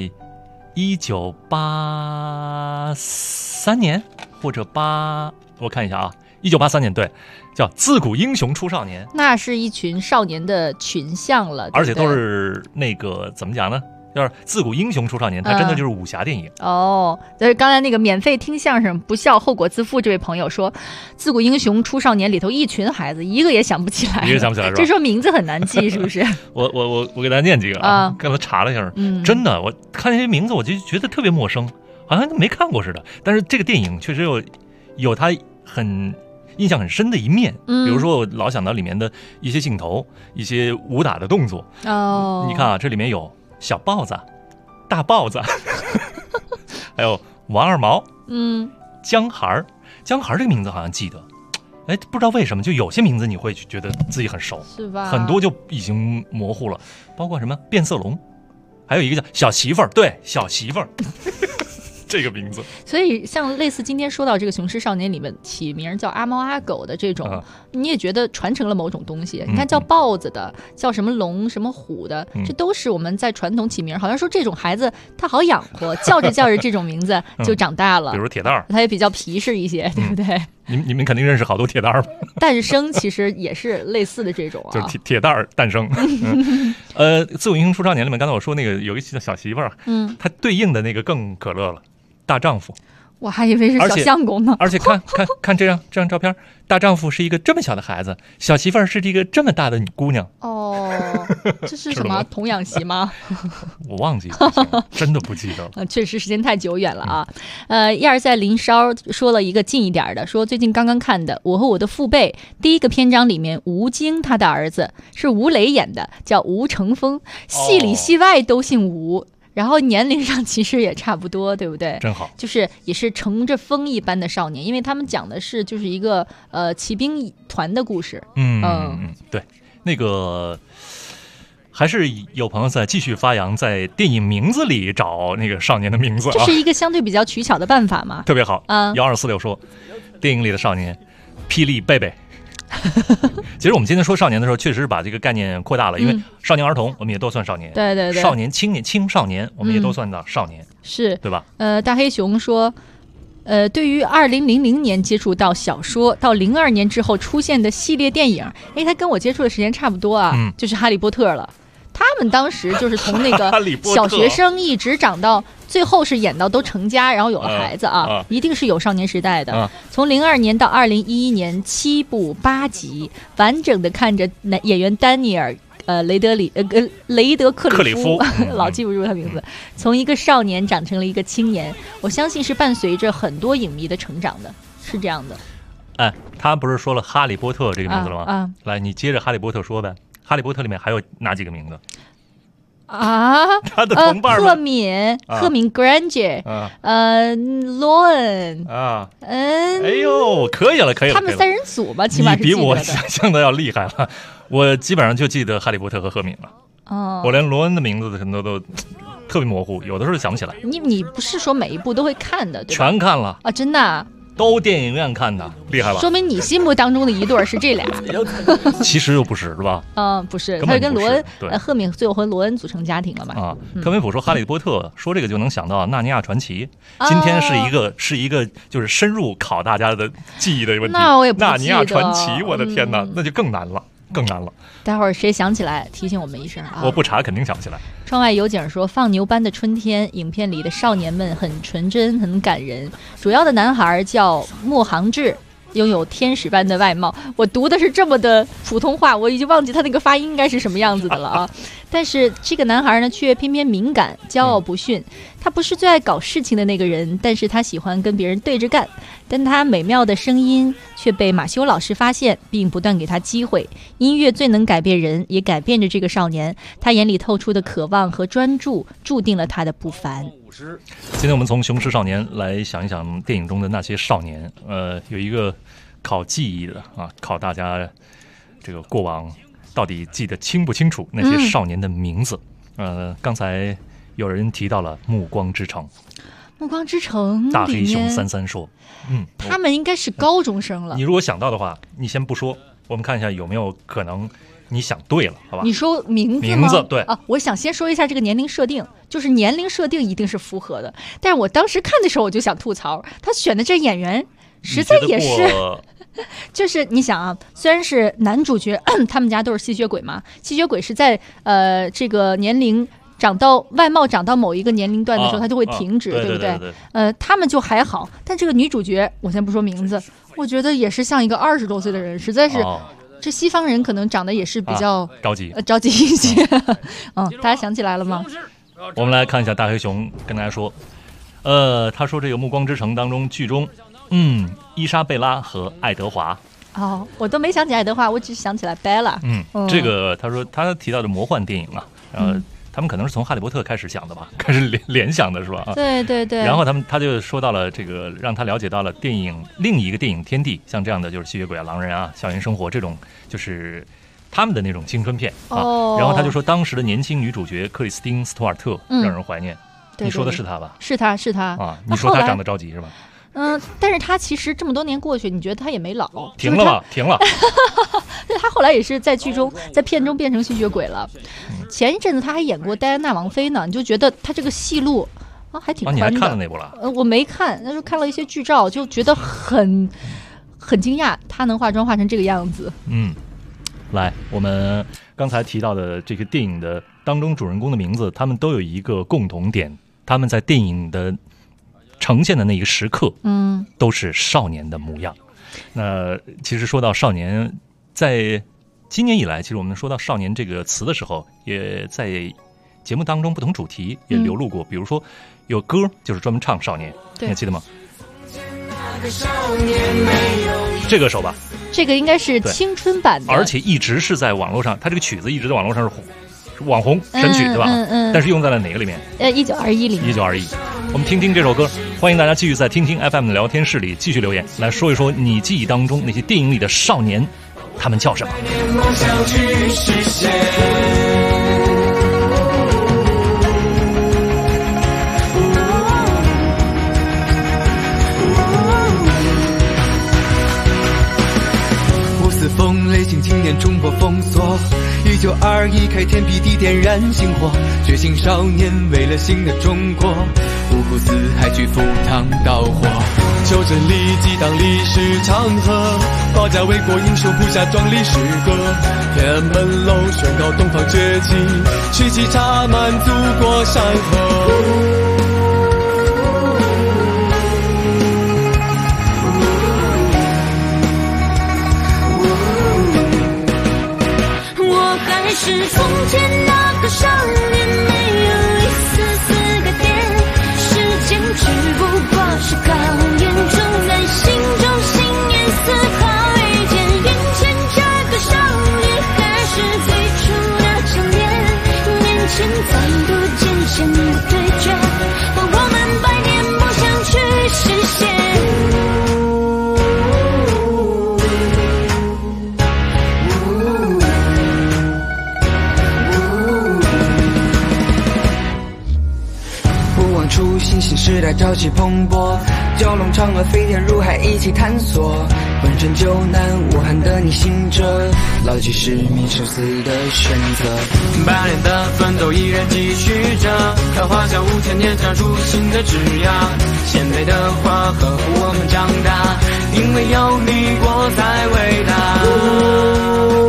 [SPEAKER 12] 1983年或者我看一下啊，1983年，对，叫《自古英雄出少年》。
[SPEAKER 9] 那是一群少年的群像了，对不对？
[SPEAKER 12] 而且都是那个怎么讲呢？要是自古英雄出少年，它真的就是武侠电影。
[SPEAKER 9] 就是刚才那个免费听相声不孝后果自负这位朋友说，自古英雄出少年里头一群孩子，一个也想不起来，
[SPEAKER 12] 一个想不起来是吧？
[SPEAKER 9] 这说名字很难记，是不是？
[SPEAKER 12] 我给大家念几个啊，刚才查了一下，真的，我看这些名字我就觉得特别陌生，好像没看过似的。但是这个电影确实有它很印象很深的一面，比如说我老想到里面的一些镜头，一些武打的动作。你看啊，这里面有小豹子、大豹子，还有王二毛，江孩这个名字好像记得，不知道为什么，就有些名字你会觉得自己很熟，
[SPEAKER 9] 是吧？
[SPEAKER 12] 很多就已经模糊了，包括什么变色龙，还有一个叫小媳妇儿，对，小媳妇儿。这个名字，
[SPEAKER 9] 所以像类似今天说到这个《雄狮少年》里面起名叫阿猫阿狗的这种，你也觉得传承了某种东西。你看叫豹子的，叫什么龙什么虎的，这都是我们在传统起名，好像说这种孩子他好养活，叫着这种名字就长大了。
[SPEAKER 12] 比如铁蛋儿，他
[SPEAKER 9] 也比较皮实一些，对不对？
[SPEAKER 12] 你们肯定认识好多铁蛋儿吧？
[SPEAKER 9] 诞生其实也是类似的这种啊，
[SPEAKER 12] 就是铁蛋儿诞生。自古英雄出少年里面，刚才我说那个有一期的小媳妇儿，它对应的那个更可乐了。大丈夫，
[SPEAKER 9] 我还以为是小相公呢。
[SPEAKER 12] 而且看这张照片，大丈夫是一个这么小的孩子，小媳妇儿是一个这么大的姑娘。
[SPEAKER 9] 这是什么童养媳吗？
[SPEAKER 12] 我忘记了，真的不记得了。
[SPEAKER 9] 确实时间太久远了啊。一而再林梢说了一个近一点的，说最近刚刚看的《我和我的父辈》第一个篇章里面，吴京他的儿子是吴磊演的，叫吴成峰，戏里戏外都姓吴。然后年龄上其实也差不多，对不对？
[SPEAKER 12] 真好，
[SPEAKER 9] 就是也是乘着风一般的少年，因为他们讲的是就是一个骑兵团的故事。
[SPEAKER 12] 对，那个还是有朋友在继续发扬在电影名字里找那个少年的名字，
[SPEAKER 9] 这是一个相对比较取巧的办法嘛。
[SPEAKER 12] 特别好。1246说，电影里的少年，霹雳贝贝。 其实我们今天说少年的时候，确实是把这个概念扩大了，因为少年儿童我们也都算少年，
[SPEAKER 9] 对对对，
[SPEAKER 12] 少年、青年、青少年我们也都算到少年，
[SPEAKER 9] 是
[SPEAKER 12] 对吧？
[SPEAKER 9] 大黑熊说。对于2000年接触到小说，到02年之后出现的系列电影，他跟我接触的时间差不多啊，就是《哈利波特》了。他们当时就是从那个小学生一直长到最后是演到都成家，然后有了孩子啊，一定是有少年时代的。从02年到2011年7部8集，完整的看着演员丹尼尔。雷德克里夫老记不住他名字，从一个少年长成了一个青年，我相信是伴随着很多影迷的成长的，是这样的。
[SPEAKER 12] 哎，他不是说了哈利波特这个名字了吗？来，你接着哈利波特说呗。哈利波特里面还有哪几个名字？他的同伴
[SPEAKER 9] 赫敏 Granger， 罗恩
[SPEAKER 12] 哎呦，可以了，可以了，
[SPEAKER 9] 他们三人组吧，起码是
[SPEAKER 12] 你比我想象的要厉害了。我基本上就记得哈利波特和赫敏了。我连罗恩的名字很多都特别模糊，有的时候想不起来。
[SPEAKER 9] 你不是说每一部都会看的，对吧？
[SPEAKER 12] 全看了
[SPEAKER 9] 啊，真的啊？
[SPEAKER 12] 都电影院看的，厉害吧？
[SPEAKER 9] 说明你心目当中的一对是这俩。
[SPEAKER 12] 其实又不是，是吧？
[SPEAKER 9] 不是，他是跟罗恩、赫敏最后和罗恩组成家庭了嘛？
[SPEAKER 12] 特梅普说《哈利波特》，说这个就能想到《纳尼亚传奇》。今天是一个就是深入考大家的记忆的问题。
[SPEAKER 9] 那我也不记得。
[SPEAKER 12] 纳尼亚传奇，我的天哪，那就更难了。更难了，
[SPEAKER 9] 待会儿谁想起来提醒我们一声啊！
[SPEAKER 12] 我不查肯定想不起来。
[SPEAKER 9] 窗外有景说，放牛班的春天影片里的少年们很纯真，很感人。主要的男孩叫莫航志，拥有天使般的外貌。我读的是这么的普通话，我已经忘记他那个发音应该是什么样子的了啊！但是这个男孩呢，却偏偏敏感、骄傲不驯。他不是最爱搞事情的那个人，但是他喜欢跟别人对着干。但他美妙的声音却被马修老师发现，并不断给他机会。音乐最能改变人，也改变着这个少年。他眼里透出的渴望和专注，注定了他的不凡。
[SPEAKER 12] 今天我们从《雄狮少年》来想一想电影中的那些少年。有一个考记忆的啊，考大家这个过往到底记得清不清楚那些少年的名字。刚才有人提到了《暮光之城》。
[SPEAKER 9] 暮光之城，
[SPEAKER 12] 大黑熊33说，
[SPEAKER 9] 他们应该是高中生了。
[SPEAKER 12] 你如果想到的话，你先不说，我们看一下有没有可能你想对了，好吧？
[SPEAKER 9] 你说名字吗？
[SPEAKER 12] 名字对
[SPEAKER 9] 啊，我想先说一下这个年龄设定，就是年龄设定一定是符合的。但是我当时看的时候我就想吐槽，他选的这演员实在也是，就是你想啊，虽然是男主角，他们家都是吸血鬼嘛，吸血鬼是在这个年龄。外貌长到某一个年龄段的时候，他就会停止，对不对？他们就还好，但这个女主角，我先不说名字，我觉得也是像一个20多岁的人，实在是，这西方人可能长得也是比较
[SPEAKER 12] 着急
[SPEAKER 9] 一些。大家想起来了吗？
[SPEAKER 12] 我们来看一下大黑熊跟大家说，他说这个《暮光之城》当中剧中，伊莎贝拉和爱德华。
[SPEAKER 9] 我都没想起爱德华，我只想起来 Bella。
[SPEAKER 12] 这个他说他提到的魔幻电影啊，然后。他们可能是从哈利波特开始想的吧，开始联想的是吧？
[SPEAKER 9] 对对对。
[SPEAKER 12] 然后他就说到了这个，让他了解到了另一个电影天地，像这样的就是吸血鬼啊、狼人啊、校园生活这种，就是他们的那种青春片啊。然后他就说当时的年轻女主角克里斯汀·斯图尔特让人怀念。
[SPEAKER 9] 对，
[SPEAKER 12] 你说的是她吧？
[SPEAKER 9] 是她
[SPEAKER 12] 啊。你说她长得着急是吧？
[SPEAKER 9] 但是他其实这么多年过去，你觉得他也没老？
[SPEAKER 12] 停了吧，停了。
[SPEAKER 9] 他后来也是在片中变成吸血鬼了。前一阵子他还演过戴安娜王妃呢，你就觉得他这个戏路还挺宽的。
[SPEAKER 12] 你还看了那部了？
[SPEAKER 9] 我没看，但是看了一些剧照，就觉得很惊讶，他能化妆化成这个样子。
[SPEAKER 12] 来，我们刚才提到的这个电影的当中主人公的名字，他们都有一个共同点，他们在电影的呈现的那一个时刻，都是少年的模样。那其实说到少年，在今年以来，其实我们说到少年这个词的时候，也在节目当中不同主题也流露过。比如说有歌就是专门唱少年，你还记得吗？这个首吧，
[SPEAKER 9] 这个应该是青春版的，
[SPEAKER 12] 而且一直是在网络上，它这个曲子一直在网络上是网红神曲，对吧？但是用在了哪个里面
[SPEAKER 9] ？1921里面。
[SPEAKER 12] 1921。我们听听这首歌，欢迎大家继续在听听 FM 的聊天室里继续留言，来说一说你记忆当中那些电影里的少年，他们叫什么？
[SPEAKER 1] 不似风儿一开天辟地，点燃星火，觉醒少年为了新的中国，五湖四海去赴汤蹈火，求真理激荡历史长河，保家卫国英雄谱下壮丽诗歌，天安门楼宣告东方崛起，士气插满祖国山河。
[SPEAKER 13] 是从前那个少年，没有一丝丝改变，时间只不过是考验，种在心中信念丝毫未减，眼前这个少年还是最初的少年，面前再多艰险不退却，把我们百年梦想去实现。
[SPEAKER 1] 新时代朝气蓬勃，蛟龙嫦娥飞天入海一起探索，问诊救难武汉的逆行者，牢记使命生死的选择，8年的奋斗依然继续着，看华夏5000年长出新的枝桠，鲜美的花呵护我们长大，因为有你国才伟大。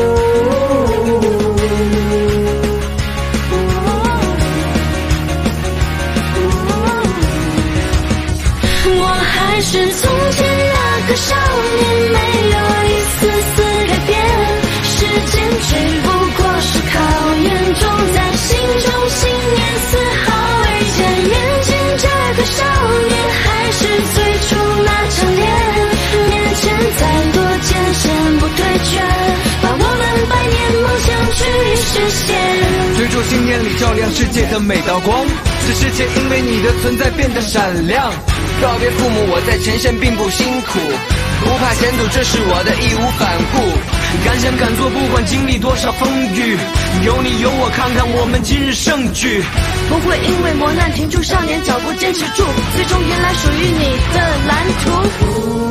[SPEAKER 1] 是从前那个少年，没有一丝丝改变，时间只不过是考验，种在心中信念丝毫未减，眼前这个少年还是最初那张脸，面前再多艰险不退却，把我们百年梦想去实现，追逐信念里照亮世界的每道光，这世界因为你的存在变得闪亮，告别父母，我在前线并不辛苦，不怕前途，这是我的义无反顾，敢想敢做，不管经历多少风雨，有你有我，看看我们今日盛举，不会因为磨难停住少年脚步，坚持住，最终迎来属于你的蓝图。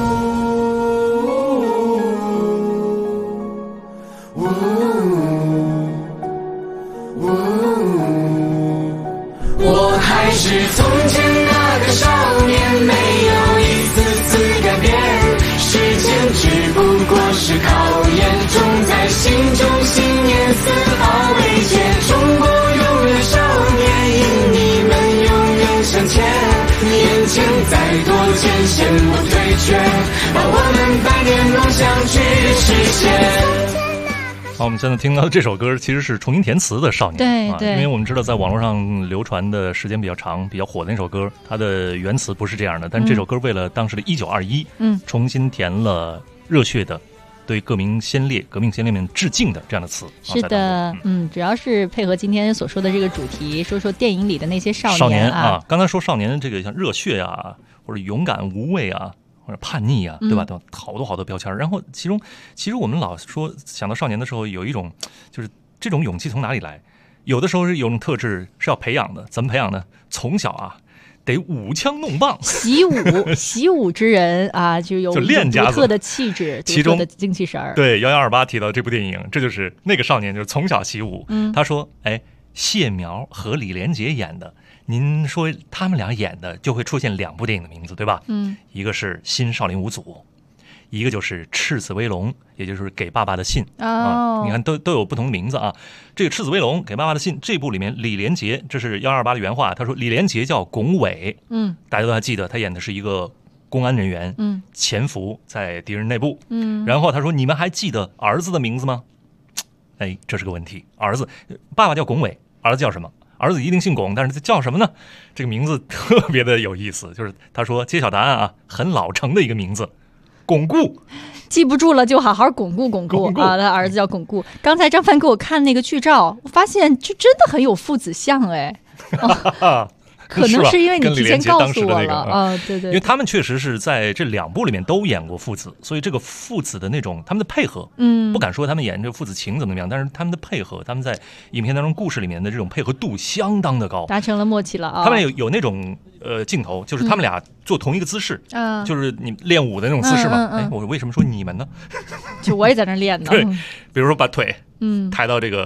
[SPEAKER 1] 我还是从前那个少年，没有一丝丝改变，时间只不过是考验，种在心中信念丝毫未减，中国永远少年，因你们永远向前，眼前再多艰险不退却，把我们百年梦想去实现。
[SPEAKER 12] 好，我们现在听到的这首歌其实是重新填词的《少年》，
[SPEAKER 9] 对对，
[SPEAKER 12] 因为我们知道在网络上流传的时间比较长、比较火的那首歌，它的原词不是这样的，但这首歌为了当时的1921，重新填了热血的对革命先烈们致敬的这样的词。
[SPEAKER 9] 是的，主要是配合今天所说的这个主题，说说电影里的那些少年啊。
[SPEAKER 12] 刚才说少年这个像热血啊，或者勇敢无畏啊。或者叛逆啊，对吧？都好多标签。然后其实我们老说想到少年的时候，有一种就是这种勇气从哪里来？有的时候是有种特质是要培养的，怎么培养呢？从小啊，得舞枪弄棒，
[SPEAKER 9] 习武之人啊，就有独特的气质，独特的精气神儿。
[SPEAKER 12] 对，1128提到这部电影，这就是那个少年，就是从小习武。他说，谢苗和李连杰演的。您说他们俩演的就会出现2部电影的名字，对吧？一个是《新少林五祖》，一个就是《赤子威龙》，也就是《给爸爸的信》你看都有不同的名字啊。这个《赤子威龙》《给爸爸的信》这部里面，李连杰，这是1128的原话，他说李连杰叫龚伟，大家都还记得，他演的是一个公安人员，潜伏在敌人内部，然后他说你们还记得儿子的名字吗？这是个问题。儿子，爸爸叫龚伟，儿子叫什么？儿子一定姓龚，但是叫什么呢？这个名字特别的有意思，就是他说揭晓答案啊，很老成的一个名字，巩固。
[SPEAKER 9] 记不住了就好好巩固啊！他儿子叫巩固。刚才张凡给我看那个剧照，我发现就真的很有父子相可能是因为你提前告诉我了对，
[SPEAKER 12] 因为他们确实是在这2部里面都演过父子，所以这个父子的那种他们的配合，不敢说他们演这个父子情怎么样，但是他们的配合，他们在影片当中故事里面的这种配合度相当的高，
[SPEAKER 9] 达成了默契了啊。
[SPEAKER 12] 他们有那种镜头，就是他们俩做同一个姿势，就是你练武的那种姿势嘛。我为什么说你们呢？
[SPEAKER 9] 就我也在那练呢。
[SPEAKER 12] 对，比如说把腿抬到这个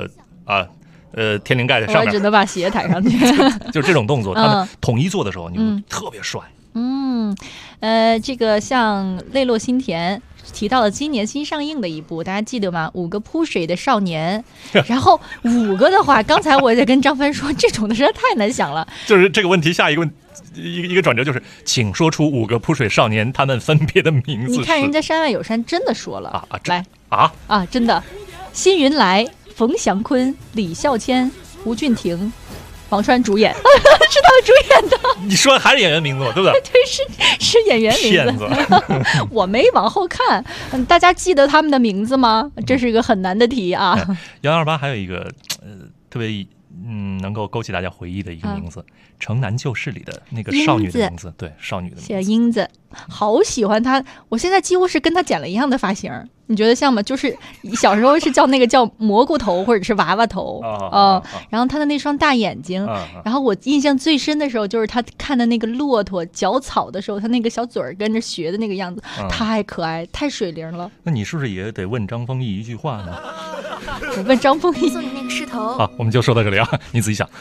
[SPEAKER 12] 啊，天灵盖在上面，
[SPEAKER 9] 我只能把鞋抬上去。
[SPEAKER 12] 就是这种动作，他们统一做的时候，你们特别帅。
[SPEAKER 9] 这个像泪落心田提到了今年新上映的一部，大家记得吗？5个扑水的少年。然后5个的话，刚才我也在跟张帆说，这种的实在太难想了。
[SPEAKER 12] 就是这个问题，下一个一个转折就是，请说出5个扑水少年他们分别的名字。
[SPEAKER 9] 你看人家山外有山真的说了来真的，辛云来、冯祥坤、李孝谦、吴俊廷、王川主演，是他们主演的。
[SPEAKER 12] 你说还是演员名字吗？对不对？
[SPEAKER 9] 对，是演员名字。我没往后看，大家记得他们的名字吗？这是一个很难的题啊。
[SPEAKER 12] 128还有一个特别能够勾起大家回忆的一个名字，城南旧事里的那个少女的名字，对，少女的名字。
[SPEAKER 9] 写英子，好喜欢她，我现在几乎是跟她剪了一样的发型。你觉得像吗？就是小时候是叫那个叫蘑菇头或者是娃娃头然后他的那双大眼睛，然后我印象最深的时候就是他看的那个骆驼嚼草的时候，他那个小嘴儿跟着学的那个样子，太可爱，太水灵了。
[SPEAKER 12] 那你是不是也得问张丰毅一句话呢？
[SPEAKER 9] 我问张丰毅，
[SPEAKER 17] 送你那个狮头。
[SPEAKER 12] 好，我们就说到这里啊，你仔细想。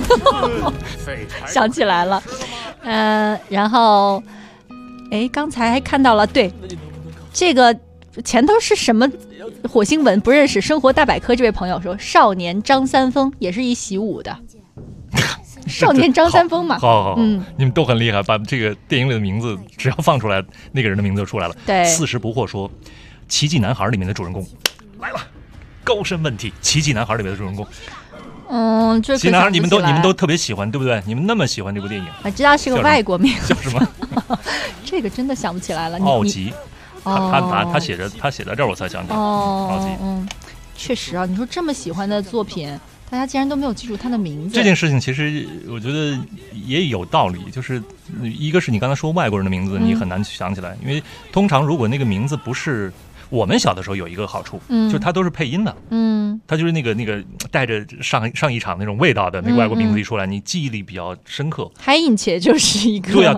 [SPEAKER 9] 想起来了，然后刚才还看到了，对，这个前头是什么火星文不认识，生活大百科这位朋友说少年张三丰也是一习武的。少年张三丰嘛，
[SPEAKER 12] 好，你们都很厉害，把这个电影里的名字只要放出来，那个人的名字就出来了。
[SPEAKER 9] 对
[SPEAKER 12] ，4十不惑说，奇迹男孩里面的主人公来了，高深问题，奇迹男孩里面的主人公。
[SPEAKER 9] 这
[SPEAKER 12] 奇迹男孩你们都特别喜欢，对不对？你们那么喜欢这部电影，
[SPEAKER 9] 我知道是个外国名，
[SPEAKER 12] 叫什么？
[SPEAKER 9] 这个真的想不起来了。
[SPEAKER 12] 奥吉。他写在这儿，我才想起来。
[SPEAKER 9] 确实啊，你说这么喜欢的作品，大家竟然都没有记住他的名字。
[SPEAKER 12] 这件事情其实我觉得也有道理，就是一个是你刚才说外国人的名字，你很难想起来，因为通常如果那个名字不是。我们小的时候有一个好处，就是它都是配音的，它就是那个带着上一场那种味道的那个外国名字一出来，你记忆力比较深刻。
[SPEAKER 9] 海因切就是一个，
[SPEAKER 12] 对啊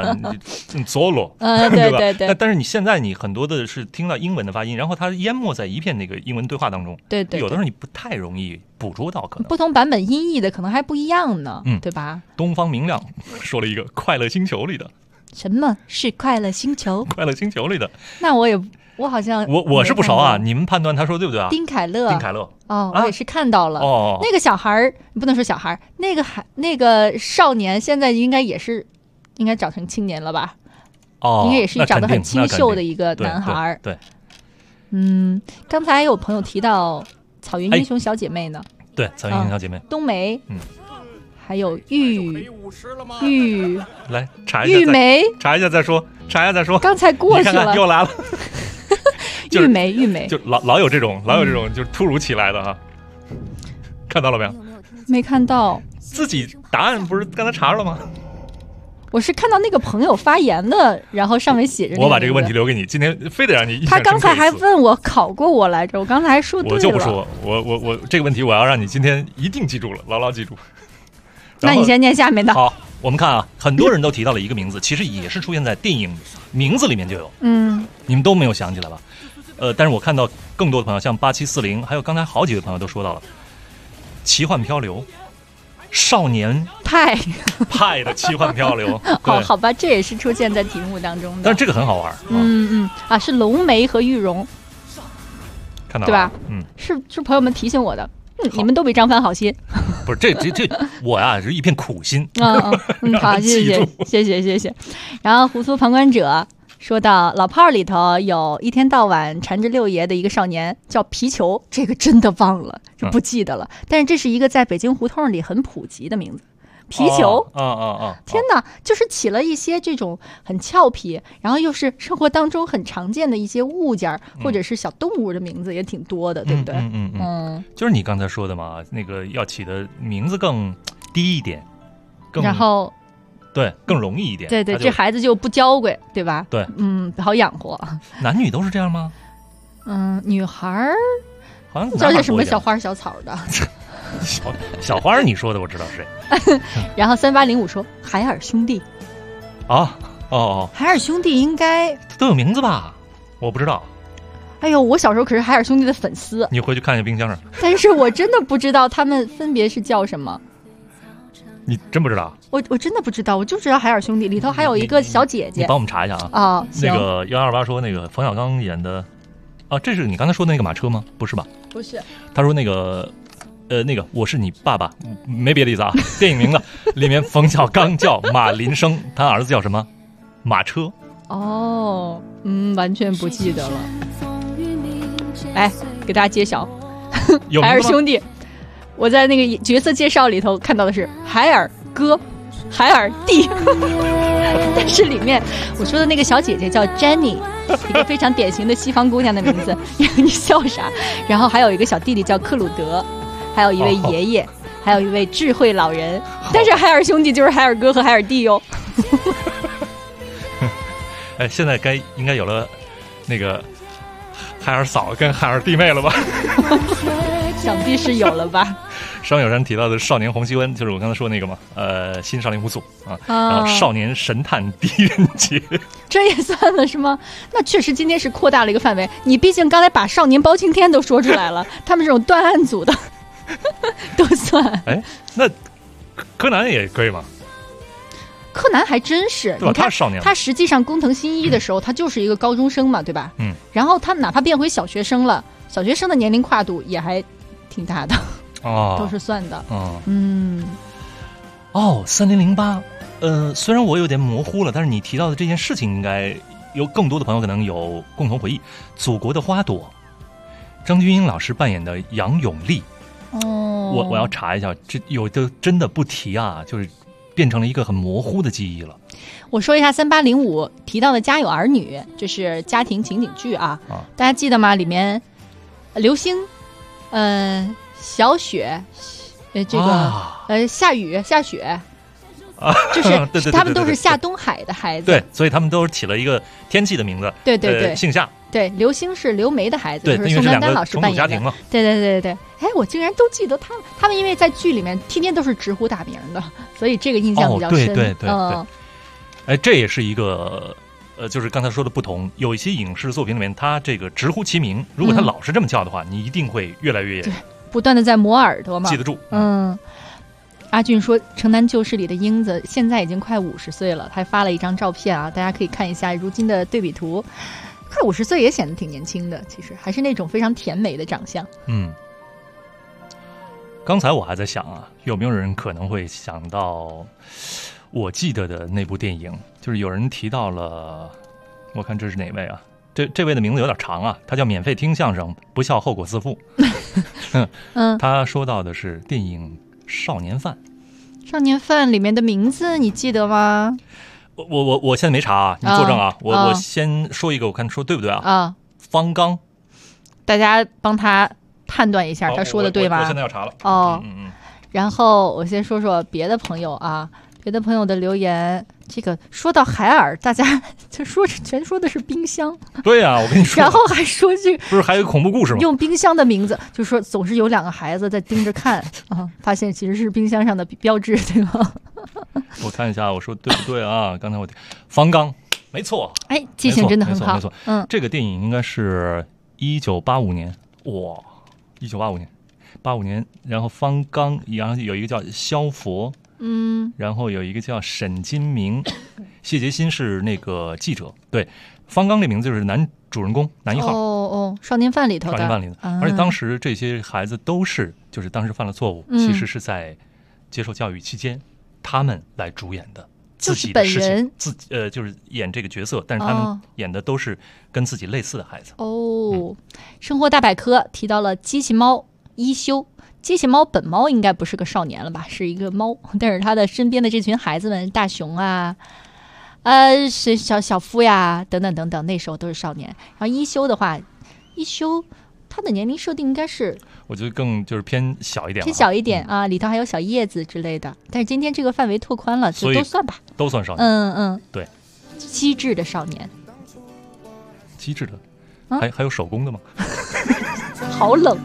[SPEAKER 12] ，Zolo，
[SPEAKER 9] 对。
[SPEAKER 12] 但是你现在你很多的是听到英文的发音，然后它淹没在一片那个英文对话当中，
[SPEAKER 9] 对，
[SPEAKER 12] 有的时候你不太容易捕捉到，可能
[SPEAKER 9] 不同版本音译的可能还不一样呢，对吧？
[SPEAKER 12] 东方明亮说了一个快乐星球里的，
[SPEAKER 9] 什么是快乐星球？
[SPEAKER 12] 快乐星球里的，
[SPEAKER 9] 那我好像
[SPEAKER 12] 我是不熟啊，你们判断他说对不对啊？
[SPEAKER 9] 丁凯乐我也是看到了那个小孩不能说小孩，那个少年现在应该长成青年了吧？应该也是长得很清秀的一个男孩。
[SPEAKER 12] 对，
[SPEAKER 9] 刚才有朋友提到草原英雄小姐妹呢，
[SPEAKER 12] 对，草原英雄小姐妹，
[SPEAKER 9] 冬梅，还有玉
[SPEAKER 12] 来查一下，
[SPEAKER 9] 玉梅，
[SPEAKER 12] 查一下再说。
[SPEAKER 9] 刚才过去了，
[SPEAKER 12] 你看看又来了。
[SPEAKER 9] 玉梅
[SPEAKER 12] 就老有这种就是突如其来的哈，看到了没有？
[SPEAKER 9] 没看到。
[SPEAKER 12] 自己答案不是刚才查了吗？
[SPEAKER 9] 我是看到那个朋友发言的，然后上面写着。
[SPEAKER 12] 我把这个问题留给你，今天非得让你印象深刻一次。
[SPEAKER 9] 他刚才还问我考过我来着，我刚才还说对了。
[SPEAKER 12] 我就不说，我这个问题我要让你今天一定记住了，牢牢记住。
[SPEAKER 9] 那你先念下面的。
[SPEAKER 12] 好，我们看啊，很多人都提到了一个名字，其实也是出现在电影名字里面就有。你们都没有想起来吧？但是我看到更多的朋友，像8740，还有刚才好几位朋友都说到了奇幻漂流，少年派的奇幻漂流。
[SPEAKER 9] 好吧，这也是出现在题目当中的。
[SPEAKER 12] 但是这个很好玩。
[SPEAKER 9] 是龙梅和玉荣，
[SPEAKER 12] 看到了
[SPEAKER 9] 对吧？是朋友们提醒我的。你们都比张帆好心。
[SPEAKER 12] 不是这我呀是一片苦心。
[SPEAKER 9] 好，谢谢。然后胡苏旁观者说到老炮儿里头有一天到晚缠着六爷的一个少年叫皮球，这个真的忘了，就不记得了。但是这是一个在北京胡同里很普及的名字。皮球，天哪，就是起了一些这种很俏皮，然后又是生活当中很常见的一些物件或者是小动物的名字也挺多的，对不对？
[SPEAKER 12] 就是你刚才说的嘛，那个要起的名字更低一点，
[SPEAKER 9] 然后
[SPEAKER 12] 对更容易一点。
[SPEAKER 9] 对，这孩子就不娇贵，对吧？
[SPEAKER 12] 对，
[SPEAKER 9] 好养活。
[SPEAKER 12] 男女都是这样吗？
[SPEAKER 9] 女孩
[SPEAKER 12] 好像
[SPEAKER 9] 叫什么小花小草的。
[SPEAKER 12] 小花你说的我知道谁。
[SPEAKER 9] 然后3805说海尔兄弟。
[SPEAKER 12] 海尔兄弟应该
[SPEAKER 9] 都
[SPEAKER 12] 有名字吧？我不知道。
[SPEAKER 9] 哎呦，我小时候可是海尔兄弟的粉丝。
[SPEAKER 12] 你回去看一下冰箱上。
[SPEAKER 9] 但是我真的不知道他们分别是叫什么。
[SPEAKER 12] 你真不知道？
[SPEAKER 9] 我真的不知道，我就知道海尔兄弟里头还有一个小姐姐。
[SPEAKER 12] 你帮我们查一下啊。
[SPEAKER 9] 啊，
[SPEAKER 12] 那个1228说那个冯小刚演的，啊，这是你刚才说的那个马车吗？不是吧？
[SPEAKER 9] 不是。
[SPEAKER 12] 他说那个我是你爸爸，没别的意思啊。电影名字里面冯小刚叫马林生，他儿子叫什么？马车。
[SPEAKER 9] 哦，完全不记得了。来，给大家揭晓，海尔兄弟。我在那个角色介绍里头看到的是海尔哥、海尔弟，但是里面我说的那个小姐姐叫 Jenny， 一个非常典型的西方姑娘的名字。你笑啥？然后还有一个小弟弟叫克鲁德，还有一位爷爷，还有一位智慧老人。但是海尔兄弟就是海尔哥和海尔弟哟。
[SPEAKER 12] 哎，现在应该有了那个海尔嫂跟海尔弟妹了吧？
[SPEAKER 9] 想必是有了吧。
[SPEAKER 12] 上有人提到的少年洪熙恩，就是我刚才说那个嘛，新少年五组啊，然后少年神探狄仁杰，
[SPEAKER 9] 这也算了是吗？那确实今天是扩大了一个范围。你毕竟刚才把少年包青天都说出来了，他们这种断案组的都算。
[SPEAKER 12] 哎，那柯南也可以吗？
[SPEAKER 9] 柯南还真是，
[SPEAKER 12] 对吧？他是少年，
[SPEAKER 9] 他实际上工藤新一的时候，他就是一个高中生嘛，对吧？然后他哪怕变回小学生了，小学生的年龄跨度也还挺大的。都是算的。
[SPEAKER 12] 3008，虽然我有点模糊了，但是你提到的这件事情，应该有更多的朋友可能有共同回忆。祖国的花朵，张钧甯老师扮演的杨永丽。我要查一下，这有的真的不提啊，就是变成了一个很模糊的记忆了。
[SPEAKER 9] 我说一下3805提到的《家有儿女》，这是家庭情景剧啊，大家记得吗？里面刘星，小雪，这个下雨下雪，就是他们都是下东海的孩子，
[SPEAKER 12] 对，所以他们都起了一个天气的名字，
[SPEAKER 9] 对，
[SPEAKER 12] 姓夏。
[SPEAKER 9] 对，刘星是刘梅的孩子，
[SPEAKER 12] 对，
[SPEAKER 9] 就是宋丹丹老师扮演的。对，哎，我竟然都记得他们。他们因为在剧里面天天都是直呼大名的，所以这个印象比较深。
[SPEAKER 12] 对。哎，这也是一个就是刚才说的不同。有一些影视作品里面，他这个直呼其名，如果他老是这么叫的话，你一定会越来越
[SPEAKER 9] 不断的在磨耳朵嘛，
[SPEAKER 12] 记得住。
[SPEAKER 9] 阿俊说，《城南旧事》里的英子现在已经快50岁了，他还发了一张照片啊，大家可以看一下如今的对比图。快50岁也显得挺年轻的，其实还是那种非常甜美的长相。
[SPEAKER 12] 刚才我还在想啊，有没有人可能会想到我记得的那部电影，就是有人提到了，我看这是哪位啊？这位的名字有点长啊，他叫免费听相声，不笑后果自负。他说到的是电影《少年犯》。
[SPEAKER 9] 少年犯里面的名字你记得吗？
[SPEAKER 12] 我现在没查啊，你作证啊。我先说一个，我看说对不对啊？方刚，
[SPEAKER 9] 大家帮他判断一下，他说的对吗？
[SPEAKER 12] 我现在要查了。
[SPEAKER 9] 然后我先说说别的朋友啊，别的朋友的留言。这个说到海尔，大家就全说的是冰箱。
[SPEAKER 12] 对呀，我跟你说。
[SPEAKER 9] 然后还说这
[SPEAKER 12] 不是还有一个恐怖故事吗？
[SPEAKER 9] 用冰箱的名字，就说总是有2个孩子在盯着看啊，发现其实是冰箱上的标志，对吗？
[SPEAKER 12] 我看一下，我说对不对啊？刚才我方刚，没错。
[SPEAKER 9] 哎，记性真的很好。
[SPEAKER 12] 没错。这个电影应该是1985年，哇，1985年，然后方刚，然后有一个叫萧佛。然后有一个叫沈金明，谢杰新是那个记者。对，方刚这名字就是男主人公，男1号。
[SPEAKER 9] 少年犯里头的。
[SPEAKER 12] 而且当时这些孩子都是，就是当时犯了错误，其实是在接受教育期间，他们来主演的自己的事情，就是演这个角色，但是他们演的都是跟自己类似的孩子。
[SPEAKER 9] 生活大百科提到了机器猫一休。机器猫本猫应该不是个少年了吧，是一个猫，但是他的身边的这群孩子们，大熊啊，是小夫呀，等等，那时候都是少年。然后一休的话，他的年龄设定应该是，
[SPEAKER 12] 我觉得更就是偏小一点，
[SPEAKER 9] 啊，里头还有小叶子之类的。但是今天这个范围拓宽了，就都算吧，
[SPEAKER 12] 都算少年。对，
[SPEAKER 9] 机智的少年，
[SPEAKER 12] 机智的，还有手工的吗？
[SPEAKER 9] 好冷。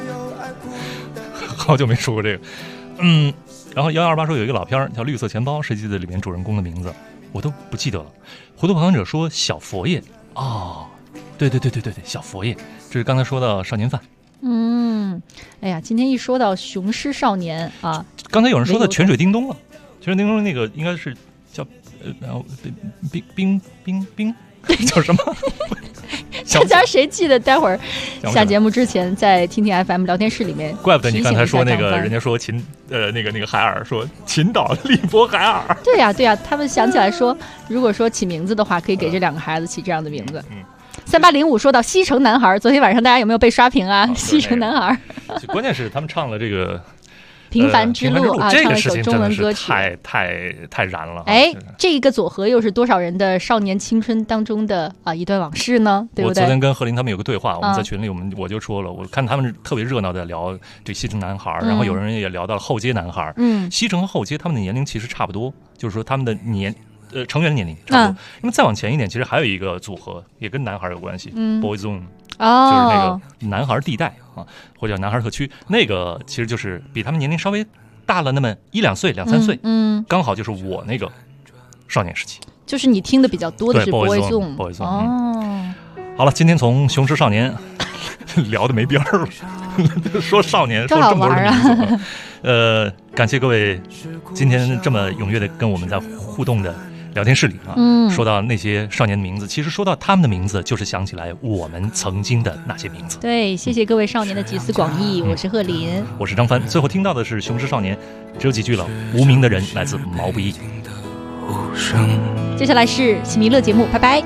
[SPEAKER 12] 好久没说过这个，然后1128说有一个老片叫《绿色钱包》，谁记得里面主人公的名字？我都不记得了。糊涂旁观者说小佛爷对，小佛爷，这是刚才说到少年犯。
[SPEAKER 9] 哎呀，今天一说到雄狮少年啊，
[SPEAKER 12] 刚才有人说到泉水叮咚了，泉水叮咚那个应该是叫冰叫什么？
[SPEAKER 9] 大家谁记得？待会儿下节目之前，在听听 FM 聊天室里面。
[SPEAKER 12] 怪不得你刚才说那个，人家说那个海尔说秦岛利波海尔。
[SPEAKER 9] 对呀，他们想起来说，如果说起名字的话，可以给这2个孩子起这样的名字。3805说到西城男孩，昨天晚上大家有没有被刷屏啊？西城男孩，
[SPEAKER 12] 关键是他们唱了这个。
[SPEAKER 9] 平凡之路啊，
[SPEAKER 12] 这
[SPEAKER 9] 唱了一首中文歌曲，
[SPEAKER 12] 太燃了。
[SPEAKER 9] 哎，这个组合又是多少人的少年青春当中的一段往事呢？对不对？
[SPEAKER 12] 我昨天跟何林他们有个对话，我们在群里，我就说了，我看他们特别热闹的聊这西城男孩，然后有人也聊到了后街男孩。西城和后街他们的年龄其实差不多，就是说他们的成员年龄差不多。那么再往前一点，其实还有一个组合也跟男孩有关系，Boy Zone。就是那个男孩地带啊，或者叫男孩特区，那个其实就是比他们年龄稍微大了那么1-2岁、2-3岁，刚好就是我那个少年时期。
[SPEAKER 9] 就是你听的比较多的是 Boy Zone。
[SPEAKER 12] 好了，今天从雄狮少年聊的没边儿了，说少年说这么多人名字，感谢各位今天这么踊跃的跟我们在互动的。聊天室里啊，说到那些少年的名字，其实说到他们的名字，就是想起来我们曾经的那些名字。
[SPEAKER 9] 对，谢谢各位少年的集思广益，我是贺林，
[SPEAKER 12] 我是张帆。最后听到的是《雄狮少年》，只有几句了，无名的人来自毛不易。
[SPEAKER 9] 接下来是喜弥乐节目，拜拜。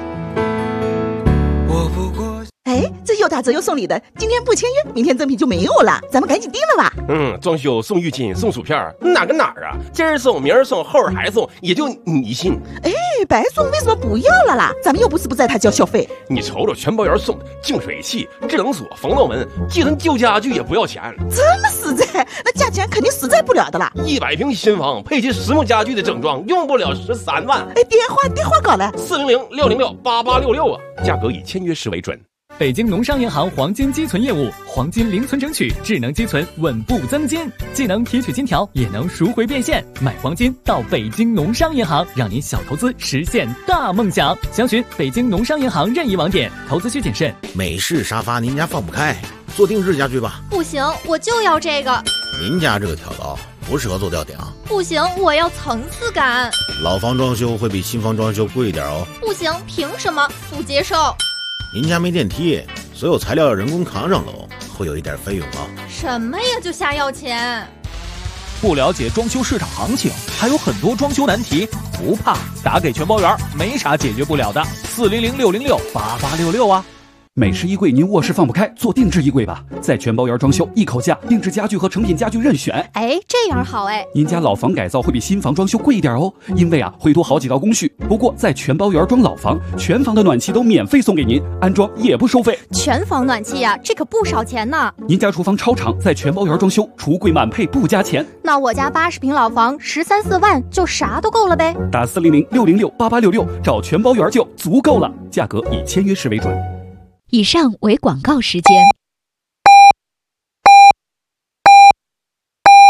[SPEAKER 18] 哎，这又打折又送礼的，今天不签约，明天赠品就没有了，咱们赶紧订了吧。
[SPEAKER 21] 装修送浴巾送薯片，哪跟哪儿啊？今儿送明儿送后儿还送，也就你信。
[SPEAKER 18] 哎，白送为什么不要了啦？咱们又不是不在他交小费。
[SPEAKER 21] 你瞅瞅全包员送的净水器、制冷锁、防盗门，寄成旧家具也不要钱。
[SPEAKER 18] 这么实在，那价钱肯定实在不了的啦。
[SPEAKER 21] 100平新房配齐实木家具的整装，用不了13万。
[SPEAKER 18] 哎，电话搞来
[SPEAKER 21] 400-606-8866啊，价格以签约时为准。
[SPEAKER 16] 北京农商银行黄金积存业务，黄金零存整取，智能积存，稳步增金，既能提取金条，也能赎回变现。买黄金到北京农商银行，让您小投资实现大梦想。详询北京农商银行任意网点，投资需谨慎。
[SPEAKER 20] 美式沙发您家放不开，做定制家具吧。
[SPEAKER 11] 不行，我就要这个。
[SPEAKER 20] 您家这个挑高不适合做吊顶。
[SPEAKER 11] 不行，我要层次感。
[SPEAKER 20] 老房装修会比新房装修贵一点哦。
[SPEAKER 11] 不行，凭什么？不接受。
[SPEAKER 20] 您家没电梯，所有材料要人工扛上楼，会有一点费用啊。
[SPEAKER 11] 什么呀，就瞎要钱？
[SPEAKER 15] 不了解装修市场行情，还有很多装修难题，不怕，打给全包员，没啥解决不了的。400-606-8866啊。
[SPEAKER 22] 美式衣柜您卧室放不开，做定制衣柜吧，在全包员装修，一口价，定制家具和成品家具任选。
[SPEAKER 11] 哎，这样好哎。
[SPEAKER 22] 您家老房改造会比新房装修贵一点哦，因为会多好几道工序。不过在全包员装老房，全房的暖气都免费送给您，安装也不收费。
[SPEAKER 11] 全房暖气呀，这可不少钱呢。
[SPEAKER 22] 您家厨房超长，在全包员装修，橱柜满配不加钱。
[SPEAKER 11] 那我家80平老房13-14万就啥都够了呗。
[SPEAKER 22] 打400-606-8866找全包员就足够了，价格以签约时为准。
[SPEAKER 17] 以上为广告时间。